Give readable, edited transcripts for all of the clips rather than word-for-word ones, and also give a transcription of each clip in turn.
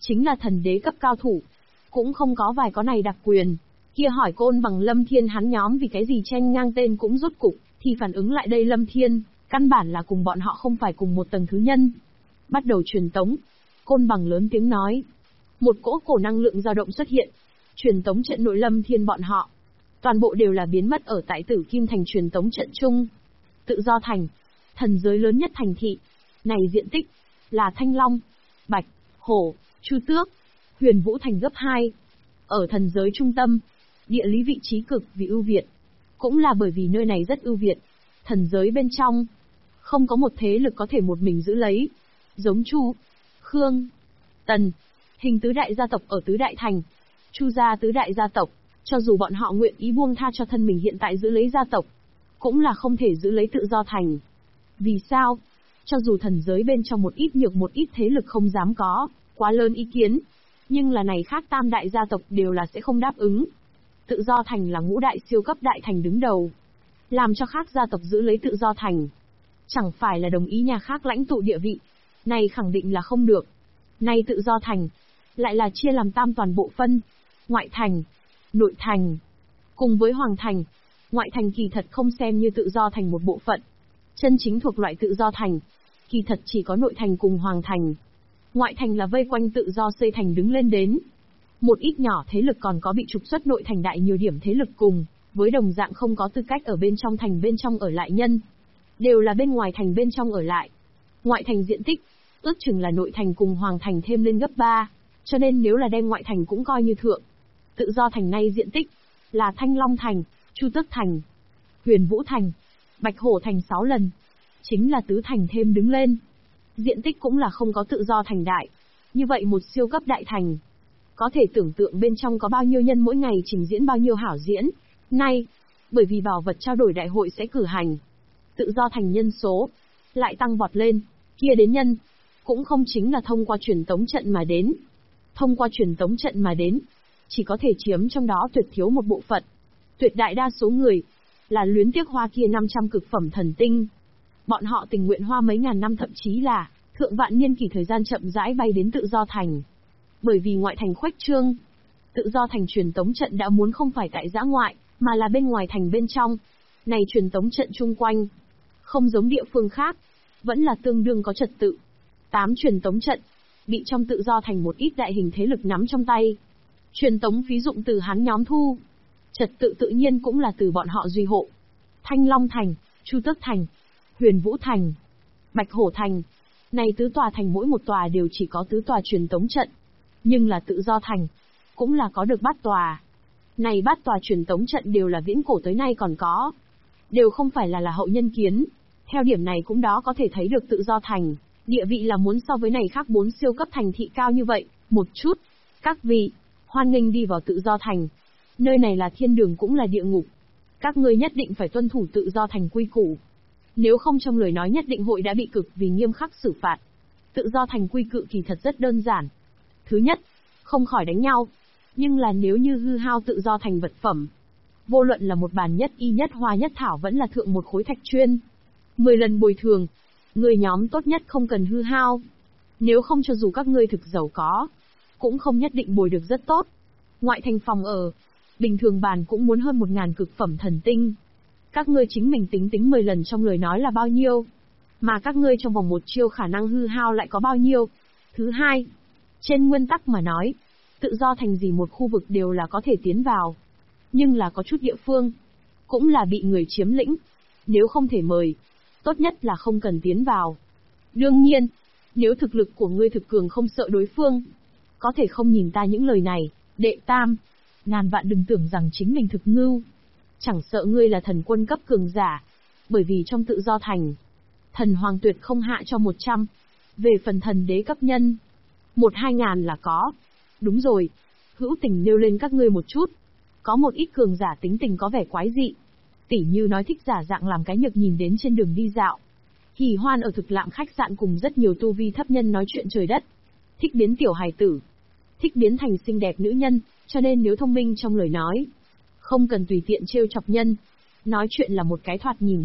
chính là thần đế cấp cao thủ. Cũng không có vài có này đặc quyền. Kia hỏi Côn Bằng Lâm Thiên hắn nhóm vì cái gì tranh ngang tên cũng rốt cục, thì phản ứng lại đây Lâm Thiên, căn bản là cùng bọn họ không phải cùng một tầng thứ nhân. Bắt đầu truyền tống. Côn Bằng lớn tiếng nói. Một cỗ cổ năng lượng dao động xuất hiện. Truyền tống trận nội Lâm Thiên bọn họ. Toàn bộ đều là biến mất ở tại Tử Kim Thành truyền tống trận chung. Tự do thành. Thần giới lớn nhất thành thị. Này diện tích. Là Thanh Long, Bạch, Hổ, Chu Tước, Huyền Vũ Thành gấp 2. Ở thần giới trung tâm. Địa lý vị trí cực vì ưu việt. Cũng là bởi vì nơi này rất ưu việt. Thần giới bên trong. Không có một thế lực có thể một mình giữ lấy. Giống Chu, Khương, Tần, Hình tứ đại gia tộc ở tứ đại thành. Chu gia tứ đại gia tộc. Cho dù bọn họ nguyện ý buông tha cho thân mình hiện tại giữ lấy gia tộc, cũng là không thể giữ lấy tự do thành. Vì sao? Cho dù thần giới bên trong một ít nhược một ít thế lực không dám có quá lớn ý kiến, nhưng là này khác tam đại gia tộc đều là sẽ không đáp ứng. Tự do thành là ngũ đại siêu cấp đại thành đứng đầu. Làm cho khác gia tộc giữ lấy tự do thành. Chẳng phải là đồng ý nhà khác lãnh tụ địa vị. Này khẳng định là không được. Này tự do thành, lại là chia làm tam toàn bộ phân. Ngoại thành, nội thành, cùng với hoàng thành. Ngoại thành kỳ thật không xem như tự do thành một bộ phận. Chân chính thuộc loại tự do thành, kỳ thật chỉ có nội thành cùng hoàng thành. Ngoại thành là vây quanh tự do xây thành đứng lên đến. Một ít nhỏ thế lực còn có bị trục xuất nội thành đại nhiều điểm thế lực cùng, với đồng dạng không có tư cách ở bên trong thành bên trong ở lại nhân. Đều là bên ngoài thành bên trong ở lại. Ngoại thành diện tích, ước chừng là nội thành cùng hoàng thành thêm lên gấp 3, cho nên nếu là đem ngoại thành cũng coi như thượng. Tự do thành nay diện tích, là Thanh Long Thành, Chu Tước Thành, Huyền Vũ Thành, Bạch Hổ Thành 6 lần. Chính là tứ thành thêm đứng lên. Diện tích cũng là không có tự do thành đại. Như vậy một siêu cấp đại thành. Có thể tưởng tượng bên trong có bao nhiêu nhân mỗi ngày trình diễn bao nhiêu hảo diễn. Nay, bởi vì bảo vật trao đổi đại hội sẽ cử hành. Tự do thành nhân số, lại tăng vọt lên. Kia đến nhân, cũng không chính là thông qua truyền tống trận mà đến. Thông qua truyền tống trận mà đến, chỉ có thể chiếm trong đó tuyệt thiếu một bộ phận. Tuyệt đại đa số người, là luyến tiếc hoa kia 500 cực phẩm thần tinh. Bọn họ tình nguyện hoa mấy ngàn năm thậm chí là thượng vạn niên kỳ thời gian chậm rãi bay đến tự do thành. Bởi vì ngoại thành khuếch trương, tự do thành truyền tống trận đã muốn không phải tại dã ngoại, mà là bên ngoài thành bên trong. Này truyền tống trận chung quanh, không giống địa phương khác, vẫn là tương đương có trật tự. 8 truyền tống trận, bị trong tự do thành một ít đại hình thế lực nắm trong tay. Truyền tống phí dụng từ hắn nhóm thu. Trật tự tự nhiên cũng là từ bọn họ duy hộ. Thanh Long Thành, Chu Tước Thành, Huyền Vũ Thành, Bạch Hổ Thành. Này tứ tòa thành mỗi một tòa đều chỉ có tứ tòa truyền tống trận. Nhưng là tự do thành, cũng là có được 8 tòa. Này 8 tòa truyền tống trận đều là viễn cổ tới nay còn có. Đều không phải là hậu nhân kiến. Theo điểm này cũng đó có thể thấy được tự do thành, địa vị là muốn so với này khác 4 siêu cấp thành thị cao như vậy, một chút. Các vị, hoan nghênh đi vào tự do thành. Nơi này là thiên đường cũng là địa ngục. Các ngươi nhất định phải tuân thủ tự do thành quy củ. Nếu không trong lời nói nhất định hội đã bị cực vì nghiêm khắc xử phạt. Tự do thành quy cự kỳ thật rất đơn giản. Thứ nhất, không khỏi đánh nhau. Nhưng là nếu như hư hao tự do thành vật phẩm, vô luận là một bàn nhất y nhất hoa nhất thảo vẫn là thượng một khối thạch chuyên, 10 lần bồi thường. Người nhóm tốt nhất không cần hư hao. Nếu không cho dù các ngươi thực giàu có, cũng không nhất định bồi được rất tốt. Ngoại thành phòng ở, bình thường bàn cũng muốn hơn 1000 cực phẩm thần tinh. Các ngươi chính mình tính 10 lần trong lời nói là bao nhiêu. Mà các ngươi trong vòng một chiêu khả năng hư hao lại có bao nhiêu. Thứ hai, trên nguyên tắc mà nói, tự do thành gì một khu vực đều là có thể tiến vào. Nhưng là có chút địa phương, cũng là bị người chiếm lĩnh. Nếu không thể mời, tốt nhất là không cần tiến vào. Đương nhiên, nếu thực lực của ngươi thực cường không sợ đối phương, có thể không nhìn ta những lời này, đệ tam. Ngàn vạn đừng tưởng rằng chính mình thực ngưu. Chẳng sợ ngươi là thần quân cấp cường giả. Bởi vì trong tự do thành, thần hoàng tuyệt không hạ cho 100. Về phần thần đế cấp nhân, 1-2 ngàn là có. Đúng rồi, hữu tình nêu lên các ngươi một chút. Có một ít cường giả tính tình có vẻ quái dị. Tỉ như nói thích giả dạng làm cái nhược nhìn đến trên đường đi dạo. Hỉ hoan ở thực lạm khách sạn cùng rất nhiều tu vi thấp nhân nói chuyện trời đất. Thích biến tiểu hài tử. Thích biến thành xinh đẹp nữ nhân, cho nên nếu thông minh trong lời nói, không cần tùy tiện trêu chọc nhân. Nói chuyện là một cái thoạt nhìn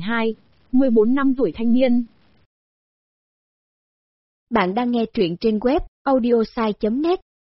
14 năm tuổi thanh niên. Bạn đang nghe truyện trên web audiosai.net.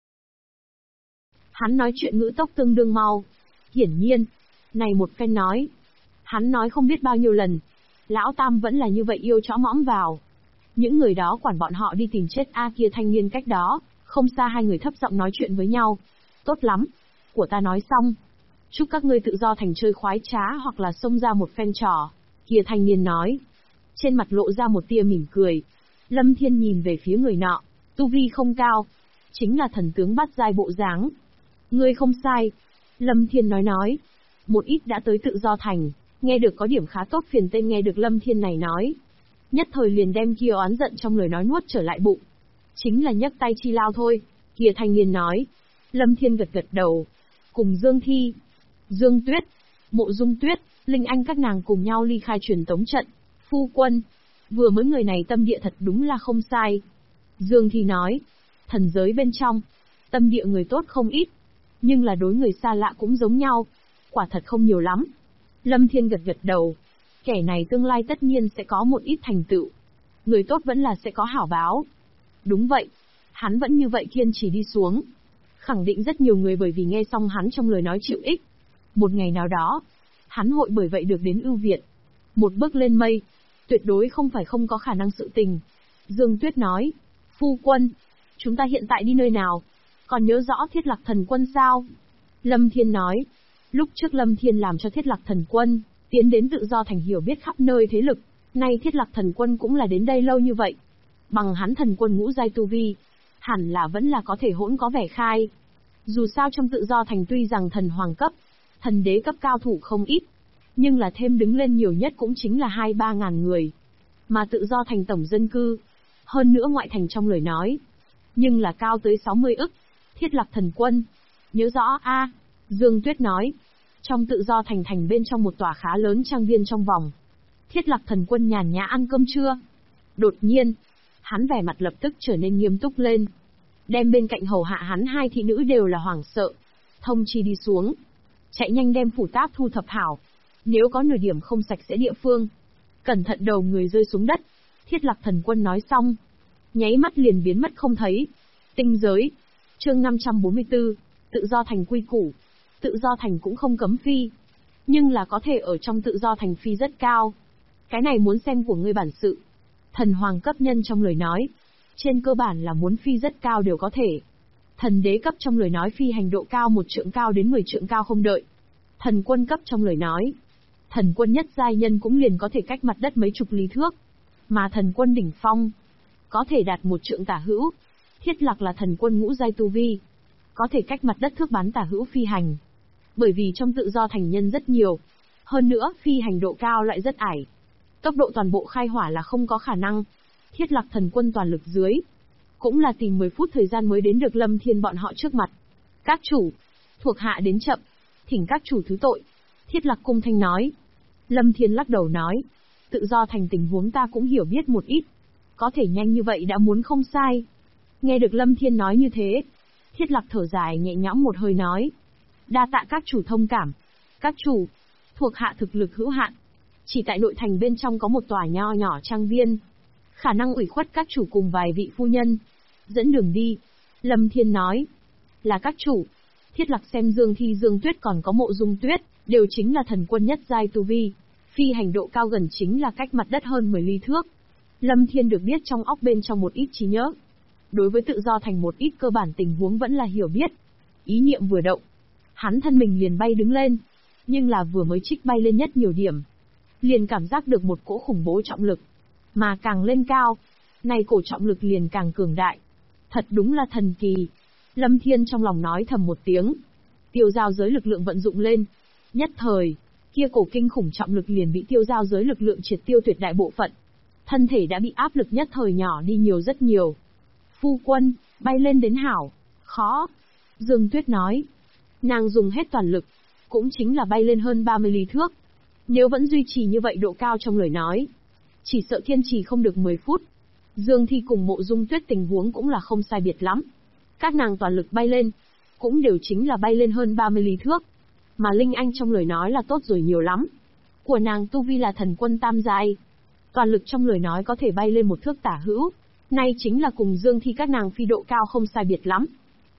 Hắn nói chuyện ngữ tốc tương đương mau. Hiển nhiên, này một phen nói. Hắn nói không biết bao nhiêu lần. Lão Tam vẫn là như vậy yêu chõ mõm vào. Những người đó quản bọn họ đi tìm chết kia thanh niên cách đó, không xa hai người thấp giọng nói chuyện với nhau. Tốt lắm. Của ta nói xong. Chúc các ngươi tự do thành chơi khoái trá hoặc là xông ra một phen trò. Kia thanh niên nói. Trên mặt lộ ra một tia mỉm cười. Lâm Thiên nhìn về phía người nọ. Tu vi không cao. Chính là thần tướng bát giai bộ dáng. Ngươi không sai. Lâm Thiên nói. Một ít đã tới tự do thành. Nghe được có điểm khá tốt phiền tên nghe được Lâm Thiên này nói. Nhất thời liền đem kia oán giận trong lời nói nuốt trở lại bụng. Chính là nhấc tay chi lao thôi. Kia thanh niên nói. Lâm Thiên gật gật đầu. Cùng Dương Thi, Dương Tuyết, Mộ Dung Tuyết, Linh Anh các nàng cùng nhau ly khai truyền tống trận. Phu quân, vừa mới người này tâm địa thật đúng là không sai. Dương Thi nói. Thần giới bên trong, tâm địa người tốt không ít. Nhưng là đối người xa lạ cũng giống nhau. Quả thật không nhiều lắm. Lâm Thiên gật gật đầu. Kẻ này tương lai tất nhiên sẽ có một ít thành tựu. Người tốt vẫn là sẽ có hảo báo. Đúng vậy. Hắn vẫn như vậy kiên trì đi xuống. Khẳng định rất nhiều người bởi vì nghe xong hắn trong lời nói chịu ích. Một ngày nào đó, hắn hội bởi vậy được đến ưu việt. Một bước lên mây. Tuyệt đối không phải không có khả năng sự tình. Dương Tuyết nói. Phu quân, chúng ta hiện tại đi nơi nào? Còn nhớ rõ Thiết Lạc Thần Quân sao? Lâm Thiên nói. Lúc trước Lâm Thiên làm cho Thiết Lạc Thần Quân tiến đến tự do thành hiểu biết khắp nơi thế lực, nay Thiết Lạc Thần Quân cũng là đến đây lâu như vậy. Bằng hắn thần quân ngũ giai tu vi, hẳn là vẫn là có thể hỗn có vẻ khai. Dù sao trong tự do thành tuy rằng thần hoàng cấp, thần đế cấp cao thủ không ít, nhưng là thêm đứng lên nhiều nhất cũng chính là 2-3 ngàn người. Mà tự do thành tổng dân cư, hơn nữa ngoại thành trong lời nói, nhưng là cao tới 60 ức. Thiết Lạc Thần Quân, nhớ rõ a? Dương Tuyết nói. Trong tự do thành thành bên trong một tòa khá lớn trang viên trong vòng. Thiết Lạc Thần Quân nhàn nhã ăn cơm trưa. Đột nhiên, hắn vẻ mặt lập tức trở nên nghiêm túc lên. Đem bên cạnh hầu hạ hắn hai thị nữ đều là hoảng sợ. Thông chi đi xuống. Chạy nhanh đem phủ tác thu thập hảo. Nếu có nửa điểm không sạch sẽ địa phương, cẩn thận đầu người rơi xuống đất. Thiết Lạc Thần Quân nói xong, nháy mắt liền biến mất không thấy. Tinh giới. Chương 544, tự do thành quy củ. Tự do thành cũng không cấm phi, nhưng là có thể ở trong tự do thành phi rất cao. Cái này muốn xem của ngươi bản sự. Thần hoàng cấp nhân trong lời nói, trên cơ bản là muốn phi rất cao đều có thể. Thần đế cấp trong lời nói phi hành độ cao 1 trượng cao đến 10 trượng cao không đợi. Thần quân cấp trong lời nói, thần quân nhất giai nhân cũng liền có thể cách mặt đất mấy chục lý thước. Mà thần quân đỉnh phong, có thể đạt 1 trượng tả hữu. Thiết Lạc là thần quân ngũ giai tu vi, có thể cách mặt đất thước bán tả hữu phi hành. Bởi vì trong tự do thành nhân rất nhiều, hơn nữa phi hành độ cao lại rất ải. Tốc độ toàn bộ khai hỏa là không có khả năng. Thiết Lạc Thần Quân toàn lực dưới, cũng là tìm 10 phút thời gian mới đến được Lâm Thiên bọn họ trước mặt. Các chủ, thuộc hạ đến chậm, thỉnh các chủ thứ tội. Thiết Lạc cung thanh nói. Lâm Thiên lắc đầu nói. Tự do thành tình huống ta cũng hiểu biết một ít. Có thể nhanh như vậy đã muốn không sai. Nghe được Lâm Thiên nói như thế, Thiết Lạc thở dài nhẹ nhõm một hơi nói. Đa tạ các chủ thông cảm. Các chủ, thuộc hạ thực lực hữu hạn. Chỉ tại nội thành bên trong có một tòa nho nhỏ trang viên. Khả năng ủy khuất các chủ cùng vài vị phu nhân dẫn đường đi. Lâm Thiên nói. Là các chủ. Thiết Lạc xem Dương Thi Dương Tuyết còn có Mộ Dung Tuyết, đều chính là thần quân nhất giai tu vi. Phi hành độ cao gần chính là cách mặt đất hơn 10 ly thước. Lâm Thiên được biết trong óc bên trong một ít trí nhớ. Đối với tự do thành một ít cơ bản tình huống vẫn là hiểu biết. Ý niệm vừa động, hắn thân mình liền bay đứng lên. Nhưng là vừa mới trích bay lên nhất nhiều điểm, liền cảm giác được một cỗ khủng bố trọng lực. Mà càng lên cao, này cổ trọng lực liền càng cường đại. Thật đúng là thần kỳ. Lâm Thiên trong lòng nói thầm một tiếng. Tiêu giao giới lực lượng vận dụng lên. Nhất thời, kia cổ kinh khủng trọng lực liền bị tiêu giao giới lực lượng triệt tiêu tuyệt đại bộ phận. Thân thể đã bị áp lực nhất thời nhỏ đi nhiều rất nhiều. Phu quân, bay lên đến hảo. Khó. Dương Tuyết nói. Nàng dùng hết toàn lực, cũng chính là bay lên hơn 30 ly thước. Nếu vẫn duy trì như vậy độ cao trong lời nói, chỉ sợ kiên trì không được 10 phút. Dương Thi cùng Mộ Dung Tuyết tình huống cũng là không sai biệt lắm. Các nàng toàn lực bay lên, cũng đều chính là bay lên hơn 30 ly thước. Mà Linh Anh trong lời nói là tốt rồi nhiều lắm. Của nàng tu vi là thần quân tam giai, toàn lực trong lời nói có thể bay lên 1 thước tả hữu. Nay chính là cùng Dương Thi các nàng phi độ cao không sai biệt lắm.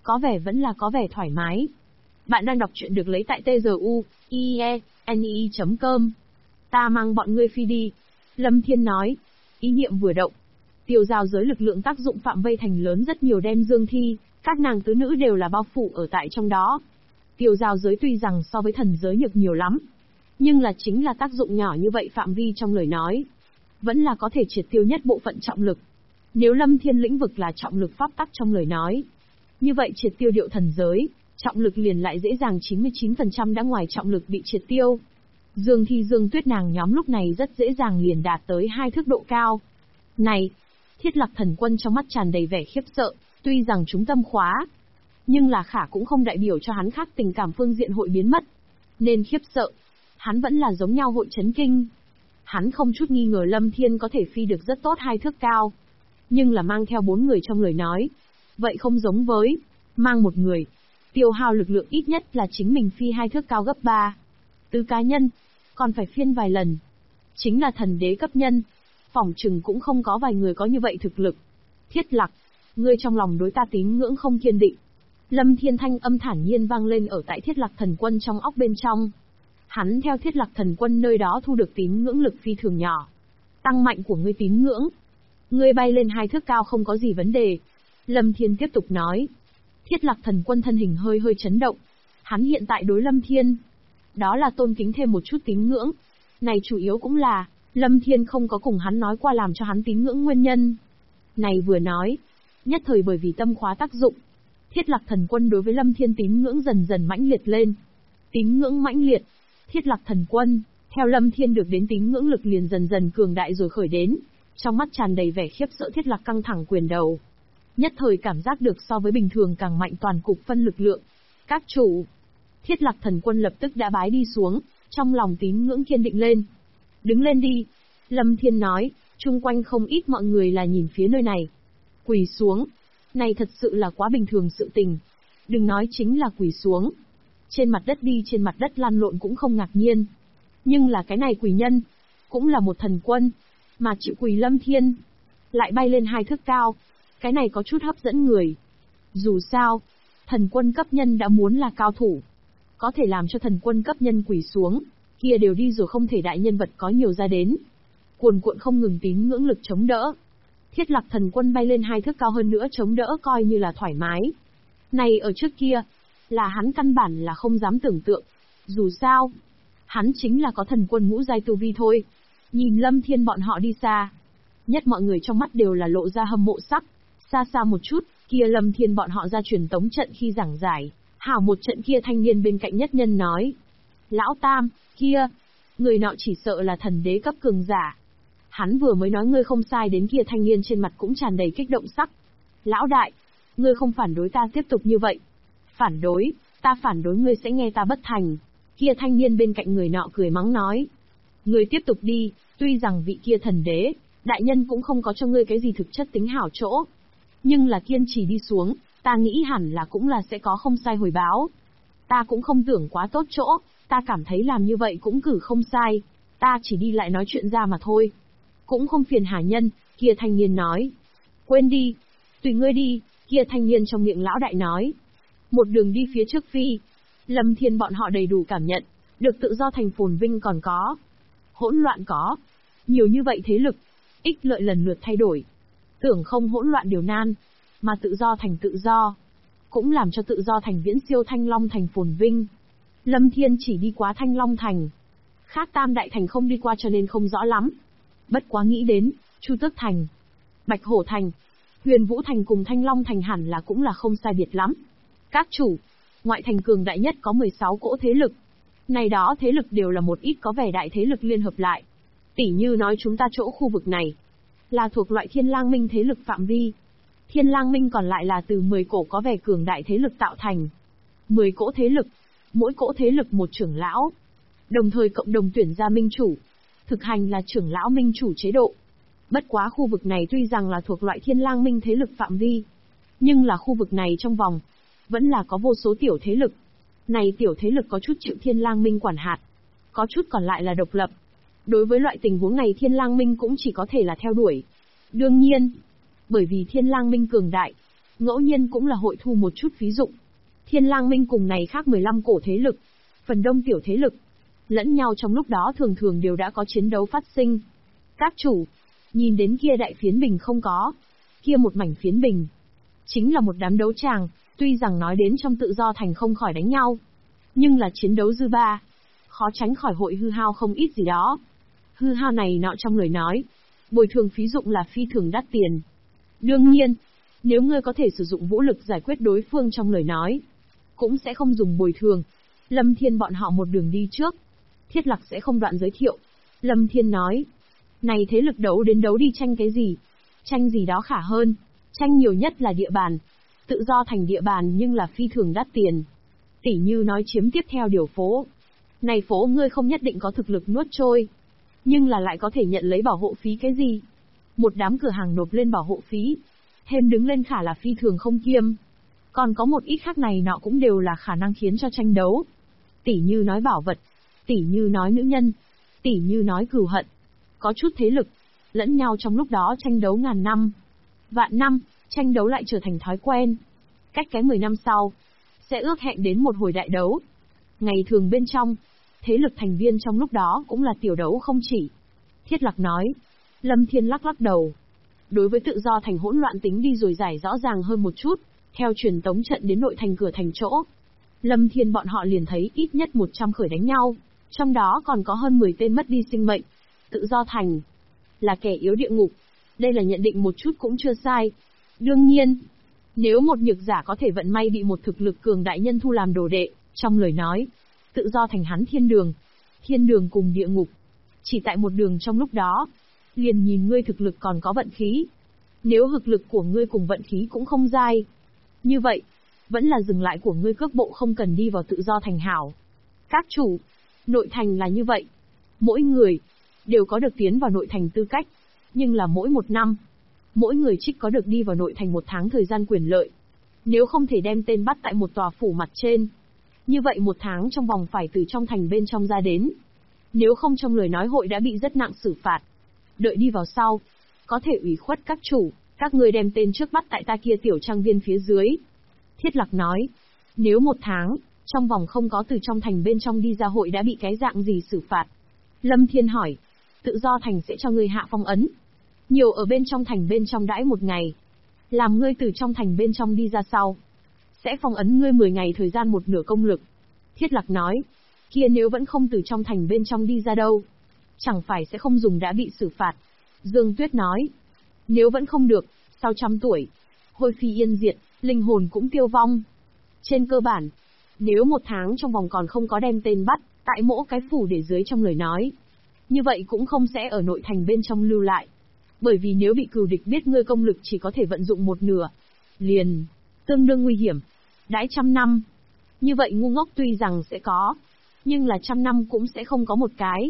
có vẻ vẫn là có vẻ thoải mái. Bạn đang đọc truyện được lấy tại truieni.com. Ta mang bọn ngươi phi đi. Lâm Thiên nói. Ý niệm vừa động. Tiêu giao giới lực lượng tác dụng phạm vây thành lớn rất nhiều đem dương thi, các nàng tứ nữ đều là bao phủ ở tại trong đó. Tiêu giao giới tuy rằng so với thần giới nhược nhiều lắm, nhưng là chính là tác dụng nhỏ như vậy phạm vi trong lời nói. Vẫn là có thể triệt tiêu nhất bộ phận trọng lực. Nếu Lâm Thiên lĩnh vực là trọng lực pháp tắc trong lời nói, như vậy triệt tiêu điệu thần giới, trọng lực liền lại dễ dàng 99% đã ngoài trọng lực bị triệt tiêu. Dương Thi Dương Tuyết nàng nhóm lúc này rất dễ dàng liền đạt tới 2 thước độ cao. Này, Thiết Lạc Thần Quân trong mắt tràn đầy vẻ khiếp sợ, tuy rằng chúng tâm khóa, nhưng là khả cũng không đại biểu cho hắn khác tình cảm phương diện hội biến mất. Nên khiếp sợ, hắn vẫn là giống nhau hội chấn kinh. Hắn không chút nghi ngờ Lâm Thiên có thể phi được rất tốt 2 thước cao, nhưng là mang theo 4 người trong lời nói. Vậy không giống với mang một người, tiêu hao lực lượng ít nhất là chính mình phi 2 thước cao gấp 3. Tứ cá nhân, còn phải phiên vài lần. Chính là thần đế cấp nhân, phỏng chừng cũng không có vài người có như vậy thực lực. Thiết Lạc, ngươi trong lòng đối ta tín ngưỡng không kiên định. Lâm Thiên thanh âm thản nhiên vang lên ở tại Thiết Lạc Thần Quân trong óc bên trong. Hắn theo Thiết Lạc Thần Quân nơi đó thu được tín ngưỡng lực phi thường nhỏ. Tăng mạnh của ngươi tín ngưỡng. Ngươi bay lên 2 thước cao không có gì vấn đề. Lâm Thiên tiếp tục nói. Thiết Lạc Thần Quân thân hình hơi hơi chấn động. Hắn hiện tại đối Lâm Thiên, đó là tôn kính thêm một chút tín ngưỡng. Này chủ yếu cũng là, Lâm Thiên không có cùng hắn nói qua làm cho hắn tín ngưỡng nguyên nhân. Này vừa nói, nhất thời bởi vì tâm khóa tác dụng, Thiết Lạc Thần Quân đối với Lâm Thiên tín ngưỡng dần dần mãnh liệt lên. Tín ngưỡng mãnh liệt, Thiết Lạc Thần Quân, theo Lâm Thiên được đến tín ngưỡng lực liền dần dần cường đại rồi khởi đến. Trong mắt tràn đầy vẻ khiếp sợ Thiết Lạc căng thẳng quyền đầu. Nhất thời cảm giác được so với bình thường càng mạnh toàn cục phân lực lượng. Các chủ, Thiết Lạc Thần Quân lập tức đã bái đi xuống, trong lòng tín ngưỡng kiên định lên. Đứng lên đi. Lâm Thiên nói, chung quanh không ít mọi người là nhìn phía nơi này. Quỳ xuống. Này thật sự là quá bình thường sự tình. Đừng nói chính là quỳ xuống. Trên mặt đất đi trên mặt đất lăn lộn cũng không ngạc nhiên. Nhưng là cái này quỳ nhân, cũng là một thần quân, mà chịu quỳ Lâm Thiên, lại bay lên 2 thước cao. Cái này có chút hấp dẫn người. Dù sao, thần quân cấp nhân đã muốn là cao thủ. Có thể làm cho thần quân cấp nhân quỳ xuống, kia đều đi rồi không thể đại nhân vật có nhiều ra đến. Cuồn cuộn không ngừng tín ngưỡng lực chống đỡ. Thiết Lạc Thần Quân bay lên 2 thước cao hơn nữa chống đỡ coi như là thoải mái. Này ở trước kia, là hắn căn bản là không dám tưởng tượng. Dù sao, hắn chính là có thần quân ngũ giai tu vi thôi. Nhìn Lâm Thiên bọn họ đi xa, nhất mọi người trong mắt đều là lộ ra hâm mộ sắc. Xa xa một chút, kia Lâm Thiên bọn họ ra truyền tống trận khi giảng giải. Hảo một trận kia thanh niên bên cạnh nhất nhân nói. Lão Tam, kia, người nọ chỉ sợ là thần đế cấp cường giả. Hắn vừa mới nói ngươi không sai đến kia thanh niên trên mặt cũng tràn đầy kích động sắc. Lão đại, ngươi không phản đối ta tiếp tục như vậy. Phản đối, ta phản đối ngươi sẽ nghe ta bất thành. Kia thanh niên bên cạnh người nọ cười mắng nói. Ngươi tiếp tục đi, tuy rằng vị kia thần đế, đại nhân cũng không có cho ngươi cái gì thực chất tính hảo chỗ. Nhưng là kiên trì đi xuống, ta nghĩ hẳn là cũng là sẽ có không sai hồi báo. Ta cũng không tưởng quá tốt chỗ, ta cảm thấy làm như vậy cũng cử không sai. Ta chỉ đi lại nói chuyện ra mà thôi. Cũng không phiền hà nhân, kia thanh niên nói. Quên đi, tùy ngươi đi, kia thanh niên trong miệng lão đại nói. Một đường đi phía trước phi, Lâm Thiên bọn họ đầy đủ cảm nhận, được tự do thành phồn vinh còn có. Hỗn loạn có. Nhiều như vậy thế lực, ích lợi lần lượt thay đổi. Tưởng không hỗn loạn điều nan, mà tự do thành tự do. Cũng làm cho tự do thành viễn siêu Thanh Long thành phồn vinh. Lâm Thiên chỉ đi qua Thanh Long thành. Khác Tam Đại thành không đi qua cho nên không rõ lắm. Bất quá nghĩ đến, Chu Tước thành, Bạch Hổ thành, Huyền Vũ thành cùng Thanh Long thành hẳn là cũng là không sai biệt lắm. Các chủ, ngoại thành cường đại nhất có 16 cỗ thế lực. Này đó thế lực đều là một ít có vẻ đại thế lực liên hợp lại. Tỉ như nói chúng ta chỗ khu vực này, là thuộc loại Thiên Lang Minh thế lực phạm vi. Thiên Lang Minh còn lại là từ 10 cổ có vẻ cường đại thế lực tạo thành. 10 cỗ thế lực, mỗi cỗ thế lực một trưởng lão. Đồng thời cộng đồng tuyển ra minh chủ. Thực hành là trưởng lão minh chủ chế độ. Bất quá khu vực này tuy rằng là thuộc loại Thiên Lang Minh thế lực phạm vi, nhưng là khu vực này trong vòng, vẫn là có vô số tiểu thế lực. Này tiểu thế lực có chút chịu Thiên Lang Minh quản hạt, có chút còn lại là độc lập. Đối với loại tình huống này Thiên Lang Minh cũng chỉ có thể là theo đuổi. Đương nhiên, bởi vì Thiên Lang Minh cường đại, ngẫu nhiên cũng là hội thu một chút phí dụng. Thiên Lang Minh cùng này khác 15 cổ thế lực, phần đông tiểu thế lực, lẫn nhau trong lúc đó thường thường đều đã có chiến đấu phát sinh. Các chủ, nhìn đến kia đại phiến bình không có, kia một mảnh phiến bình, chính là một đám đấu tràng, tuy rằng nói đến trong tự do thành không khỏi đánh nhau, nhưng là chiến đấu dư ba, khó tránh khỏi hội hư hao không ít gì đó. Hư hao này nọ trong lời nói, bồi thường phí dụng là phi thường đắt tiền. Đương nhiên, nếu ngươi có thể sử dụng vũ lực giải quyết đối phương trong lời nói, cũng sẽ không dùng bồi thường. Lâm Thiên bọn họ một đường đi trước, Thiết Lạc sẽ không đoạn giới thiệu. Lâm Thiên nói, này thế lực đấu đến đấu đi tranh cái gì? Tranh gì đó khả hơn, tranh nhiều nhất là địa bàn. Tự do thành địa bàn nhưng là phi thường đắt tiền. Tỉ như nói chiếm tiếp theo điều phố. Này phố ngươi không nhất định có thực lực nuốt trôi, nhưng là lại có thể nhận lấy bảo hộ phí cái gì? Một đám cửa hàng nộp lên bảo hộ phí, thêm đứng lên khả là phi thường không kiêm. Còn có một ít khác này nọ cũng đều là khả năng khiến cho tranh đấu. Tỉ như nói bảo vật, tỉ như nói nữ nhân, tỉ như nói cừu hận. Có chút thế lực, lẫn nhau trong lúc đó tranh đấu ngàn năm, vạn năm, tranh đấu lại trở thành thói quen. Cách cái 10 năm sau, sẽ ước hẹn đến một hồi đại đấu. Ngày thường bên trong, thế lực thành viên trong lúc đó cũng là tiểu đấu không chỉ. Thiết Lạc nói. Lâm Thiên lắc lắc đầu. Đối với tự do thành hỗn loạn tính đi rồi giải rõ ràng hơn một chút, theo truyền tống trận đến nội thành cửa thành chỗ. Lâm Thiên bọn họ liền thấy ít nhất 100 khởi đánh nhau, trong đó còn có hơn 10 tên mất đi sinh mệnh. Tự do thành là kẻ yếu địa ngục. Đây là nhận định một chút cũng chưa sai. Đương nhiên, nếu một nhược giả có thể vận may bị một thực lực cường đại nhân thu làm đồ đệ, trong lời nói, tự do thành hắn thiên đường cùng địa ngục, chỉ tại một đường trong lúc đó, liền nhìn ngươi thực lực còn có vận khí. Nếu thực lực của ngươi cùng vận khí cũng không dai, như vậy, vẫn là dừng lại của ngươi cước bộ không cần đi vào tự do thành hảo. Các chủ, nội thành là như vậy. Mỗi người, đều có được tiến vào nội thành tư cách, nhưng là mỗi một năm, mỗi người trích có được đi vào nội thành 1 tháng thời gian quyền lợi. Nếu không thể đem tên bắt tại một tòa phủ mặt trên, như vậy 1 tháng trong vòng phải từ trong thành bên trong ra đến. Nếu không trong lời nói hội đã bị rất nặng xử phạt. Đợi đi vào sau, có thể ủy khuất các chủ, các người đem tên trước bắt tại ta kia tiểu trang viên phía dưới. Thiết Lạc nói, nếu 1 tháng, trong vòng không có từ trong thành bên trong đi ra hội đã bị cái dạng gì xử phạt. Lâm Thiên hỏi, tự do thành sẽ cho ngươi hạ phong ấn. Nhiều ở bên trong thành bên trong đãi 1 ngày. Làm ngươi từ trong thành bên trong đi ra sau, sẽ phong ấn ngươi 10 ngày thời gian 1/2 công lực. Thiết Lạc nói, kia nếu vẫn không từ trong thành bên trong đi ra đâu, chẳng phải sẽ không dùng đã bị xử phạt. Dương Tuyết nói, nếu vẫn không được, sau 100 tuổi, hôi phi yên diệt, linh hồn cũng tiêu vong. Trên cơ bản, nếu 1 tháng trong vòng còn không có đem tên bắt, tại mỗi cái phủ để dưới trong lời nói, như vậy cũng không sẽ ở nội thành bên trong lưu lại. Bởi vì nếu bị cừu địch biết ngươi công lực chỉ có thể vận dụng 1/2, liền tương đương nguy hiểm. Đãi 100 năm. Như vậy ngu ngốc tuy rằng sẽ có, nhưng là 100 năm cũng sẽ không có một cái.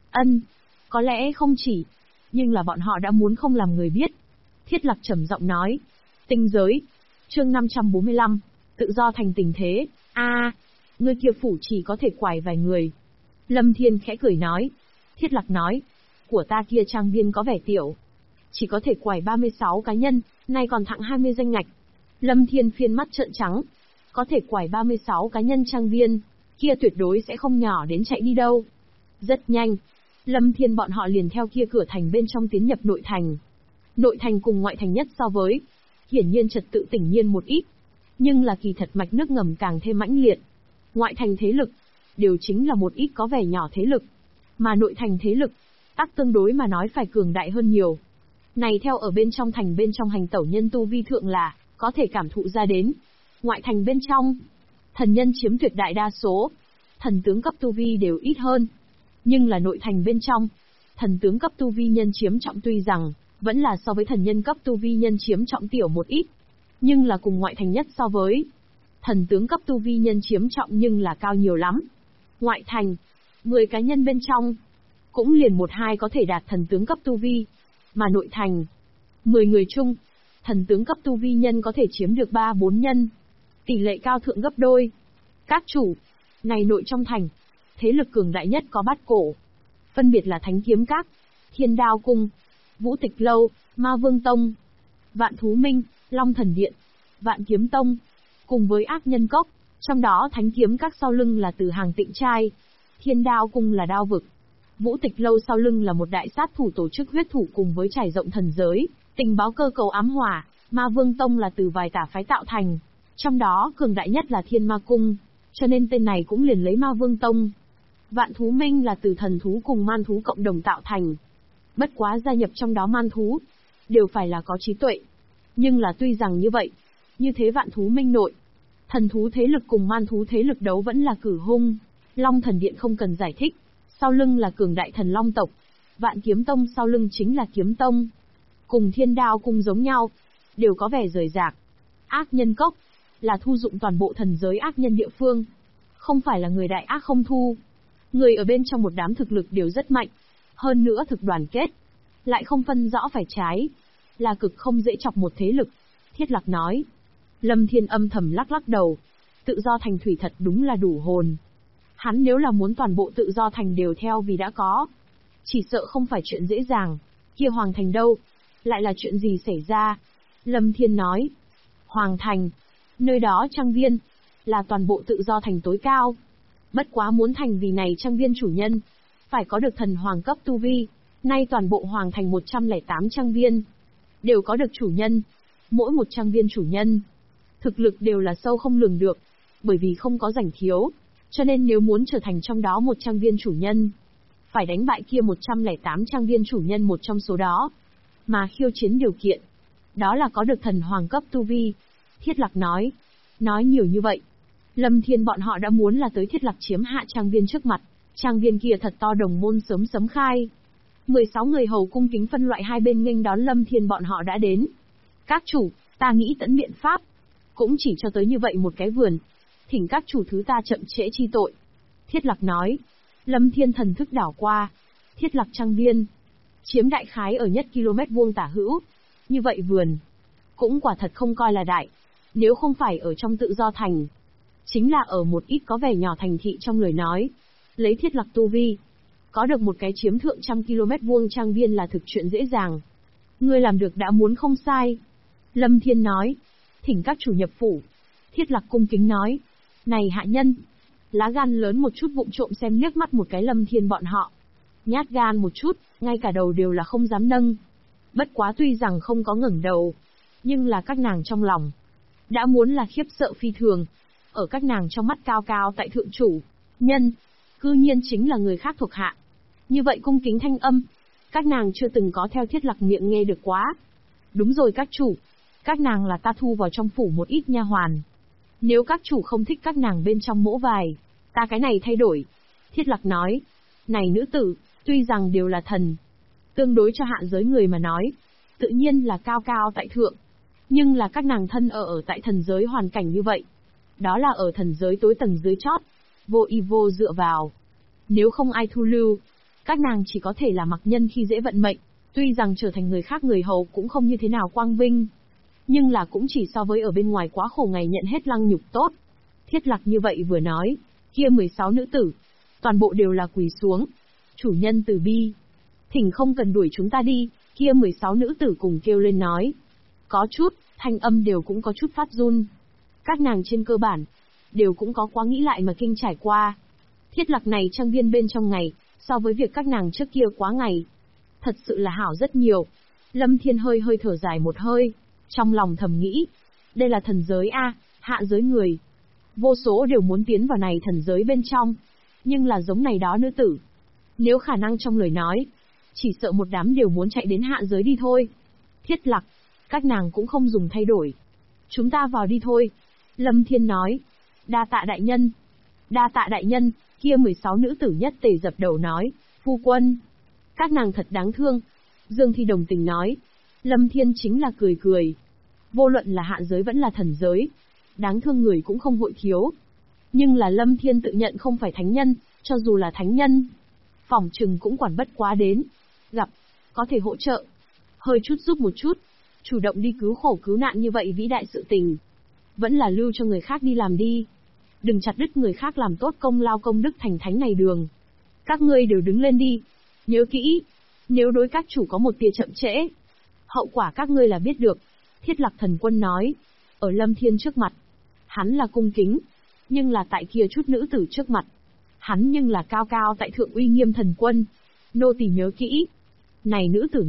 Có lẽ không chỉ, nhưng là bọn họ đã muốn không làm người biết. Thiết Lạc trầm giọng nói. Tinh giới. Chương 545. Tự do thành tình thế. Ngươi kia phủ chỉ có thể quải vài người. Lâm Thiên khẽ cười nói. Thiết Lạc nói. Của ta kia trang viên có vẻ tiểu, chỉ có thể quải 36 cá nhân, nay còn thặng 20 danh ngạch. Lâm Thiên phiên mắt trợn trắng. Có thể quải 36 cá nhân trang viên, kia tuyệt đối sẽ không nhỏ đến chạy đi đâu. Rất nhanh, Lâm Thiên bọn họ liền theo kia cửa thành bên trong tiến nhập nội thành. Nội thành cùng ngoại thành nhất so với, hiển nhiên trật tự tỉnh nhiên một ít, nhưng là kỳ thật mạch nước ngầm càng thêm mãnh liệt. Ngoại thành thế lực, đều chính là một ít có vẻ nhỏ thế lực, mà nội thành thế lực, tắc tương đối mà nói phải cường đại hơn nhiều. Này theo ở bên trong thành bên trong hành tẩu nhân tu vi thượng là, có thể cảm thụ ra đến. Ngoại thành bên trong, thần nhân chiếm tuyệt đại đa số, thần tướng cấp tu vi đều ít hơn. Nhưng là nội thành bên trong, thần tướng cấp tu vi nhân chiếm trọng tuy rằng, vẫn là so với thần nhân cấp tu vi nhân chiếm trọng tiểu một ít. Nhưng là cùng ngoại thành nhất so với, thần tướng cấp tu vi nhân chiếm trọng nhưng là cao nhiều lắm. Ngoại thành, 10 cá nhân bên trong, cũng liền 1-2 có thể đạt thần tướng cấp tu vi. Mà nội thành, 10 người chung, thần tướng cấp tu vi nhân có thể chiếm được 3-4 nhân. Tỷ lệ cao thượng gấp đôi. Các chủ, này nội trong thành, thế lực cường đại nhất có Bát Cổ. Phân biệt là Thánh Kiếm Các, Thiên Đao Cung, Vũ Tịch Lâu, Ma Vương Tông, Vạn Thú Minh, Long Thần Điện. Vạn Kiếm Tông, cùng với Ác Nhân Cốc, trong đó Thánh Kiếm Các sau lưng là Từ Hàng Tịnh Trai, Thiên Đao Cung là Đao Vực, Vũ Tịch Lâu sau lưng là một đại sát thủ tổ chức huyết thủ cùng với trải rộng thần giới, tình báo cơ cấu ám hỏa, Ma Vương Tông là từ vài tả phái tạo thành, trong đó cường đại nhất là Thiên Ma Cung, cho nên tên này cũng liền lấy Ma Vương Tông. Vạn Thú Minh là từ thần thú cùng man thú cộng đồng tạo thành. Bất quá gia nhập trong đó man thú, đều phải là có trí tuệ. Nhưng là tuy rằng như vậy, như thế Vạn Thú Minh nội, thần thú thế lực cùng man thú thế lực đấu vẫn là cử hung. Long Thần Điện không cần giải thích, sau lưng là cường đại thần Long tộc. Vạn Kiếm Tông sau lưng chính là Kiếm Tông. Cùng Thiên Đao Cung giống nhau, đều có vẻ rời rạc. Ác Nhân Cốc, là thu dụng toàn bộ thần giới ác nhân địa phương. Không phải là người đại ác không thu. Người ở bên trong một đám thực lực đều rất mạnh. Hơn nữa thực đoàn kết. Lại không phân rõ phải trái. Là cực không dễ chọc một thế lực. Thiết Lạc nói. Lâm Thiên âm thầm lắc lắc đầu. Tự do thành thủy thật đúng là đủ hồn. Hắn nếu là muốn toàn bộ tự do thành đều theo vì đã có. Chỉ sợ không phải chuyện dễ dàng. Kia Hoàng Thành đâu? Lại là chuyện gì xảy ra? Lâm Thiên nói. Hoàng Thành. Nơi đó trang viên. Là toàn bộ tự do thành tối cao. Bất quá muốn thành vì này trang viên chủ nhân. Phải có được thần hoàng cấp tu vi. Nay toàn bộ Hoàng Thành 108 trang viên. Đều có được chủ nhân. Mỗi một trang viên chủ nhân. Thực lực đều là sâu không lường được. Bởi vì không có rảnh thiếu. Cho nên nếu muốn trở thành trong đó một trang viên chủ nhân. Phải đánh bại kia 108 trang viên chủ nhân một trong số đó. Mà khiêu chiến điều kiện. Đó là có được thần hoàng cấp tu vi. Thiết Lạc nói. Nói nhiều như vậy. Lâm Thiên bọn họ đã muốn là tới Thiết Lạc chiếm hạ trang viên trước mặt. Trang viên kia thật to, đồng môn sớm sớm khai. 16 người hầu cung kính phân loại hai bên nghênh đón Lâm Thiên bọn họ đã đến. Các chủ, ta nghĩ tận biện pháp. Cũng chỉ cho tới như vậy một cái vườn. Thỉnh các chủ thứ ta chậm trễ chi tội. Thiết Lạc nói. Lâm Thiên thần thức đảo qua. Thiết Lạc trang viên. Chiếm đại khái ở nhất km vuông tả hữu. Như vậy vườn. Cũng quả thật không coi là đại. Nếu không phải ở trong tự do thành. Chính là ở một ít có vẻ nhỏ thành thị trong lời nói. Lấy Thiết Lạc tu vi. Có được một cái chiếm thượng trăm km vuông trang viên là thực chuyện dễ dàng. Ngươi làm được đã muốn không sai. Lâm Thiên nói. Thỉnh các chủ nhập phủ. Thiết Lạc cung kính nói. Này hạ nhân. Lá gan lớn một chút vụng trộm xem liếc mắt một cái Lâm Thiên bọn họ. Nhát gan một chút, ngay cả đầu đều là không dám nâng. Bất quá tuy rằng không có ngẩng đầu. Nhưng là các nàng trong lòng. Đã muốn là khiếp sợ phi thường. Ở các nàng trong mắt cao cao tại thượng chủ. Nhân. Cư nhiên chính là người khác thuộc hạ. Như vậy cung kính thanh âm. Các nàng chưa từng có theo Thiết Lạc miệng nghe được quá. Đúng rồi các chủ. Các nàng là ta thu vào trong phủ một ít nha hoàn. Nếu các chủ không thích các nàng bên trong mỗ vài, ta cái này thay đổi. Thiết Lạc nói. Này nữ tử, tuy rằng đều là thần. Tương đối cho hạ giới người mà nói. Tự nhiên là cao cao tại thượng. Nhưng là các nàng thân ở tại thần giới hoàn cảnh như vậy. Đó là ở thần giới tối tầng dưới chót. Vô y vô dựa vào. Nếu không ai thu lưu, các nàng chỉ có thể là mặc nhân khi dễ vận mệnh. Tuy rằng trở thành người khác người hầu cũng không như thế nào quang vinh. Nhưng là cũng chỉ so với ở bên ngoài quá khổ ngày nhận hết lăng nhục tốt. Thiết Lạc như vậy vừa nói, kia 16 nữ tử, toàn bộ đều là quỳ xuống. Chủ nhân từ bi. Thỉnh không cần đuổi chúng ta đi, kia 16 nữ tử cùng kêu lên nói. Có chút, thanh âm đều cũng có chút phát run. Các nàng trên cơ bản, đều cũng có quá nghĩ lại mà kinh trải qua. Thiết Lạc này trang viên bên trong ngày, so với việc các nàng trước kia quá ngày. Thật sự là hảo rất nhiều. Lâm Thiên hơi hơi thở dài một hơi. Trong lòng thầm nghĩ, đây là thần giới a, hạ giới người. Vô số đều muốn tiến vào này thần giới bên trong. Nhưng là giống này đó nữ tử. Nếu khả năng trong lời nói, chỉ sợ một đám đều muốn chạy đến hạ giới đi thôi. Thiết Lạc, các nàng cũng không dùng thay đổi. Chúng ta vào đi thôi. Lâm Thiên nói. Đa tạ đại nhân. Đa tạ đại nhân, kia 16 nữ tử nhất tề dập đầu nói. Phu quân. Các nàng thật đáng thương. Dương Thi đồng tình nói. Lâm Thiên chính là cười cười. Vô luận là hạ giới vẫn là thần giới. Đáng thương người cũng không hội thiếu. Nhưng là Lâm Thiên tự nhận không phải thánh nhân, cho dù là thánh nhân. Phỏng chừng cũng quản bất quá đến. Gặp, có thể hỗ trợ. Hơi chút giúp một chút. Chủ động đi cứu khổ cứu nạn như vậy vĩ đại sự tình. Vẫn là lưu cho người khác đi làm đi. Đừng chặt đứt người khác làm tốt công lao công đức thành thánh này đường. Các ngươi đều đứng lên đi. Nhớ kỹ. Nếu đối các chủ có một tia chậm trễ, hậu quả các ngươi là biết được. Thiết Lạc thần quân nói. Ở Lâm Thiên trước mặt, hắn là cung kính, nhưng là tại kia chút nữ tử trước mặt, hắn nhưng là cao cao tại thượng uy nghiêm thần quân. Nô tỳ nhớ kỹ. Này nữ tử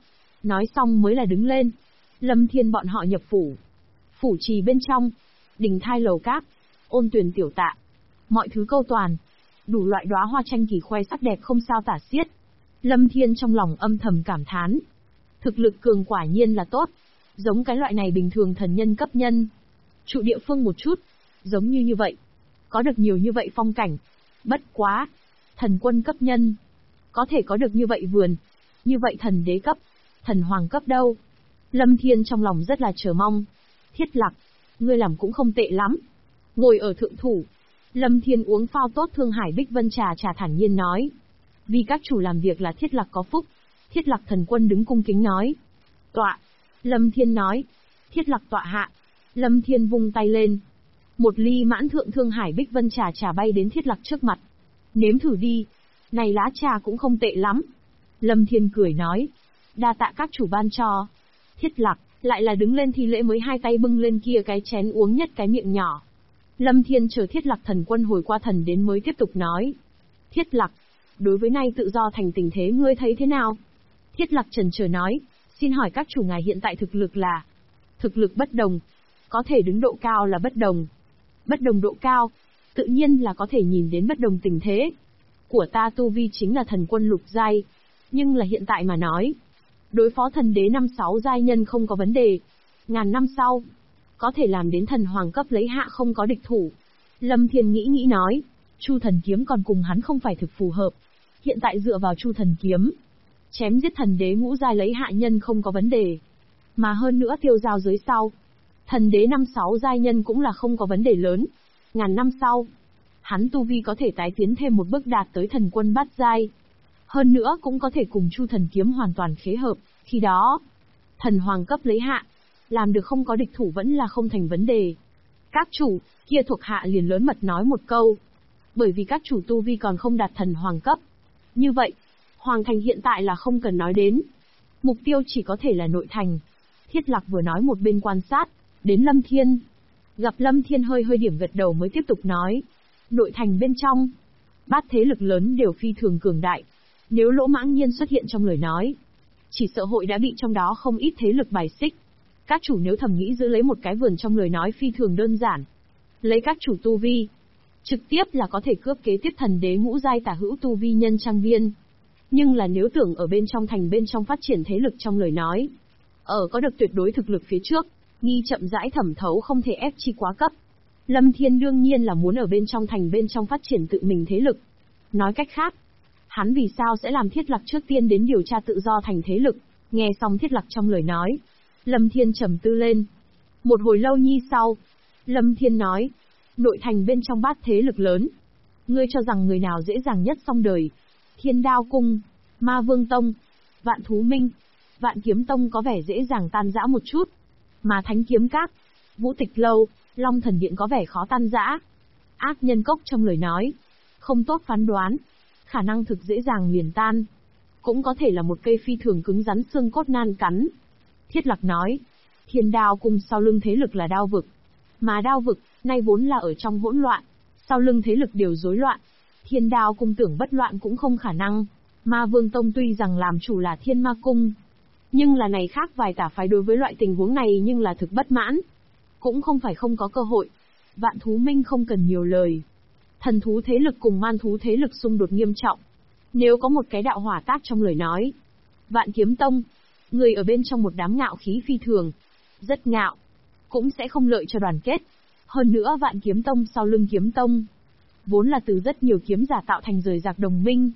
nói xong mới là đứng lên. Lâm Thiên bọn họ nhập phủ. Phủ trì bên trong, đình thai lầu cát, ôn tuyền tiểu tạ, mọi thứ câu toàn, đủ loại đóa hoa tranh kỳ khoe sắc đẹp không sao tả xiết. Lâm Thiên trong lòng âm thầm cảm thán. Thực lực cường quả nhiên là tốt. Giống cái loại này bình thường thần nhân cấp nhân. Trụ địa phương một chút. Giống như vậy. Có được nhiều như vậy phong cảnh. Bất quá. Thần quân cấp nhân. Có thể có được như vậy vườn. Như vậy thần đế cấp. Thần hoàng cấp đâu. Lâm Thiên trong lòng rất là chờ mong. Thiết Lạc. Ngươi làm cũng không tệ lắm. Ngồi ở thượng thủ. Lâm Thiên uống phao tốt Thương Hải Bích Vân trà thản nhiên nói. Vì các chủ làm việc là Thiết Lạc có phúc. Thiết Lạc thần quân đứng cung kính nói. Tọa. Lâm Thiên nói. Thiết Lạc tọa hạ. Lâm Thiên vung tay lên. Một ly mãn thượng Thương Hải Bích Vân trà bay đến Thiết Lạc trước mặt. Nếm thử đi. Này lá trà cũng không tệ lắm. Lâm Thiên cười nói. Đa tạ các chủ ban cho. Thiết Lạc lại là đứng lên thi lễ mới hai tay bưng lên kia cái chén uống nhất cái miệng nhỏ. Lâm Thiên chờ Thiết Lạc thần quân hồi qua thần đến mới tiếp tục nói. Thiết Lạc, đối với nay tự do thành tình thế ngươi thấy thế nào? Thiết Lạc chần chờ nói, xin hỏi các chủ ngài hiện tại thực lực là? Thực lực bất đồng. Có thể đứng độ cao là bất đồng. Bất đồng độ cao, tự nhiên là có thể nhìn đến bất đồng tình thế. Của ta tu vi chính là thần quân lục giai. Nhưng là hiện tại mà nói, đối phó thần đế 5-6 giai nhân không có vấn đề. Ngàn năm sau, có thể làm đến thần hoàng cấp lấy hạ không có địch thủ. Lâm Thiên nghĩ nói, Chu thần kiếm còn cùng hắn không phải thực phù hợp. Hiện tại dựa vào Chu thần kiếm, chém giết thần đế ngũ giai lấy hạ nhân không có vấn đề. Mà hơn nữa tiêu giao giới sau, thần đế 5-6 giai nhân cũng là không có vấn đề lớn. Ngàn năm sau, hắn tu vi có thể tái tiến thêm một bước đạt tới thần quân bát giai. Hơn nữa cũng có thể cùng Chu thần kiếm hoàn toàn khế hợp, khi đó, thần hoàng cấp lấy hạ, làm được không có địch thủ vẫn là không thành vấn đề. Các chủ, kia thuộc hạ liền lớn mật nói một câu. Bởi vì các chủ tu vi còn không đạt thần hoàng cấp. Như vậy, hoàng thành hiện tại là không cần nói đến. Mục tiêu chỉ có thể là nội thành. Thiết Lạc vừa nói một bên quan sát, đến Lâm Thiên. Gặp Lâm Thiên hơi điểm gật đầu mới tiếp tục nói. Nội thành bên trong, bát thế lực lớn đều phi thường cường đại. Nếu Lỗ Mãng Nhiên xuất hiện trong lời nói, chỉ sợ hội đã bị trong đó không ít thế lực bài xích. Các chủ nếu thầm nghĩ giữ lấy một cái vườn trong lời nói phi thường đơn giản. Lấy các chủ tu vi, trực tiếp là có thể cướp kế tiếp thần đế ngũ giai tả hữu tu vi nhân trang viên. Nhưng là nếu tưởng ở bên trong thành bên trong phát triển thế lực trong lời nói, ở có được tuyệt đối thực lực phía trước, nghi chậm rãi thẩm thấu không thể ép chi quá cấp. Lâm Thiên đương nhiên là muốn ở bên trong thành bên trong phát triển tự mình thế lực. Nói cách khác, hắn vì sao sẽ làm Thiết Lạc trước tiên đến điều tra tự do thành thế lực. Nghe xong Thiết Lạc trong lời nói, Lâm Thiên trầm tư lên. Một hồi lâu nhi sau, Lâm Thiên nói, nội thành bên trong bát thế lực lớn, ngươi cho rằng người nào dễ dàng nhất xong đời? Thiên Đao Cung, Ma Vương Tông, Vạn Thú Minh, Vạn Kiếm Tông có vẻ dễ dàng tan rã một chút, mà Thánh Kiếm Các, Vũ Tịch Lâu, Long Thần Điện có vẻ khó tan rã. Ác Nhân Cốc trong lời nói, không tốt phán đoán, khả năng thực dễ dàng liền tan, cũng có thể là một cây phi thường cứng rắn xương cốt nan cắn. Thiết Lạc nói, Thiên Đao Cung sau lưng thế lực là Đao Vực, mà Đao Vực nay vốn là ở trong hỗn loạn, sau lưng thế lực đều rối loạn. Thiên Đao Cung tưởng bất loạn cũng không khả năng. Ma Vương Tông tuy rằng làm chủ là Thiên Ma Cung, nhưng là này khác vài tả phái đối với loại tình huống này nhưng là thực bất mãn. Cũng không phải không có cơ hội. Vạn Thú Minh không cần nhiều lời. Thần thú thế lực cùng man thú thế lực xung đột nghiêm trọng. Nếu có một cái đạo hỏa tác trong lời nói. Vạn Kiếm Tông, người ở bên trong một đám ngạo khí phi thường, rất ngạo, cũng sẽ không lợi cho đoàn kết. Hơn nữa Vạn Kiếm Tông sau lưng Kiếm Tông, vốn là từ rất nhiều kiếm giả tạo thành rời rạc đồng minh.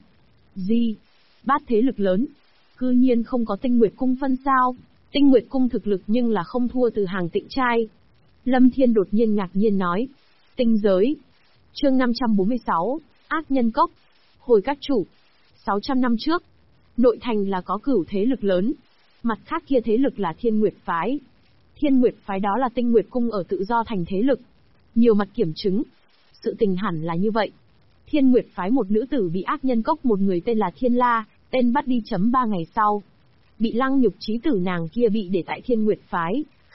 Bát thế lực lớn, cư nhiên không có Tinh Nguyệt Cung phân sao? Tinh Nguyệt Cung thực lực nhưng là không thua từ hàng Tịnh trai. Lâm Thiên đột nhiên ngạc nhiên nói. Tinh giới. Chương 546, Ác Nhân Cốc. Hồi các chủ, 600 năm trước, nội thành là có cửu thế lực lớn. Mặt khác kia thế lực là Thiên Nguyệt Phái. Thiên Nguyệt Phái đó là Tinh Nguyệt Cung ở tự do thành thế lực. Nhiều mặt kiểm chứng. Sự tình hẳn là như vậy. Thiên Nguyệt Phái một nữ tử bị Ác Nhân Cốc một người tên là Thiên La, tên bắt đi 3 ngày sau. Bị lăng nhục chí tử nàng kia bị để tại Thiên Nguyệt Phái,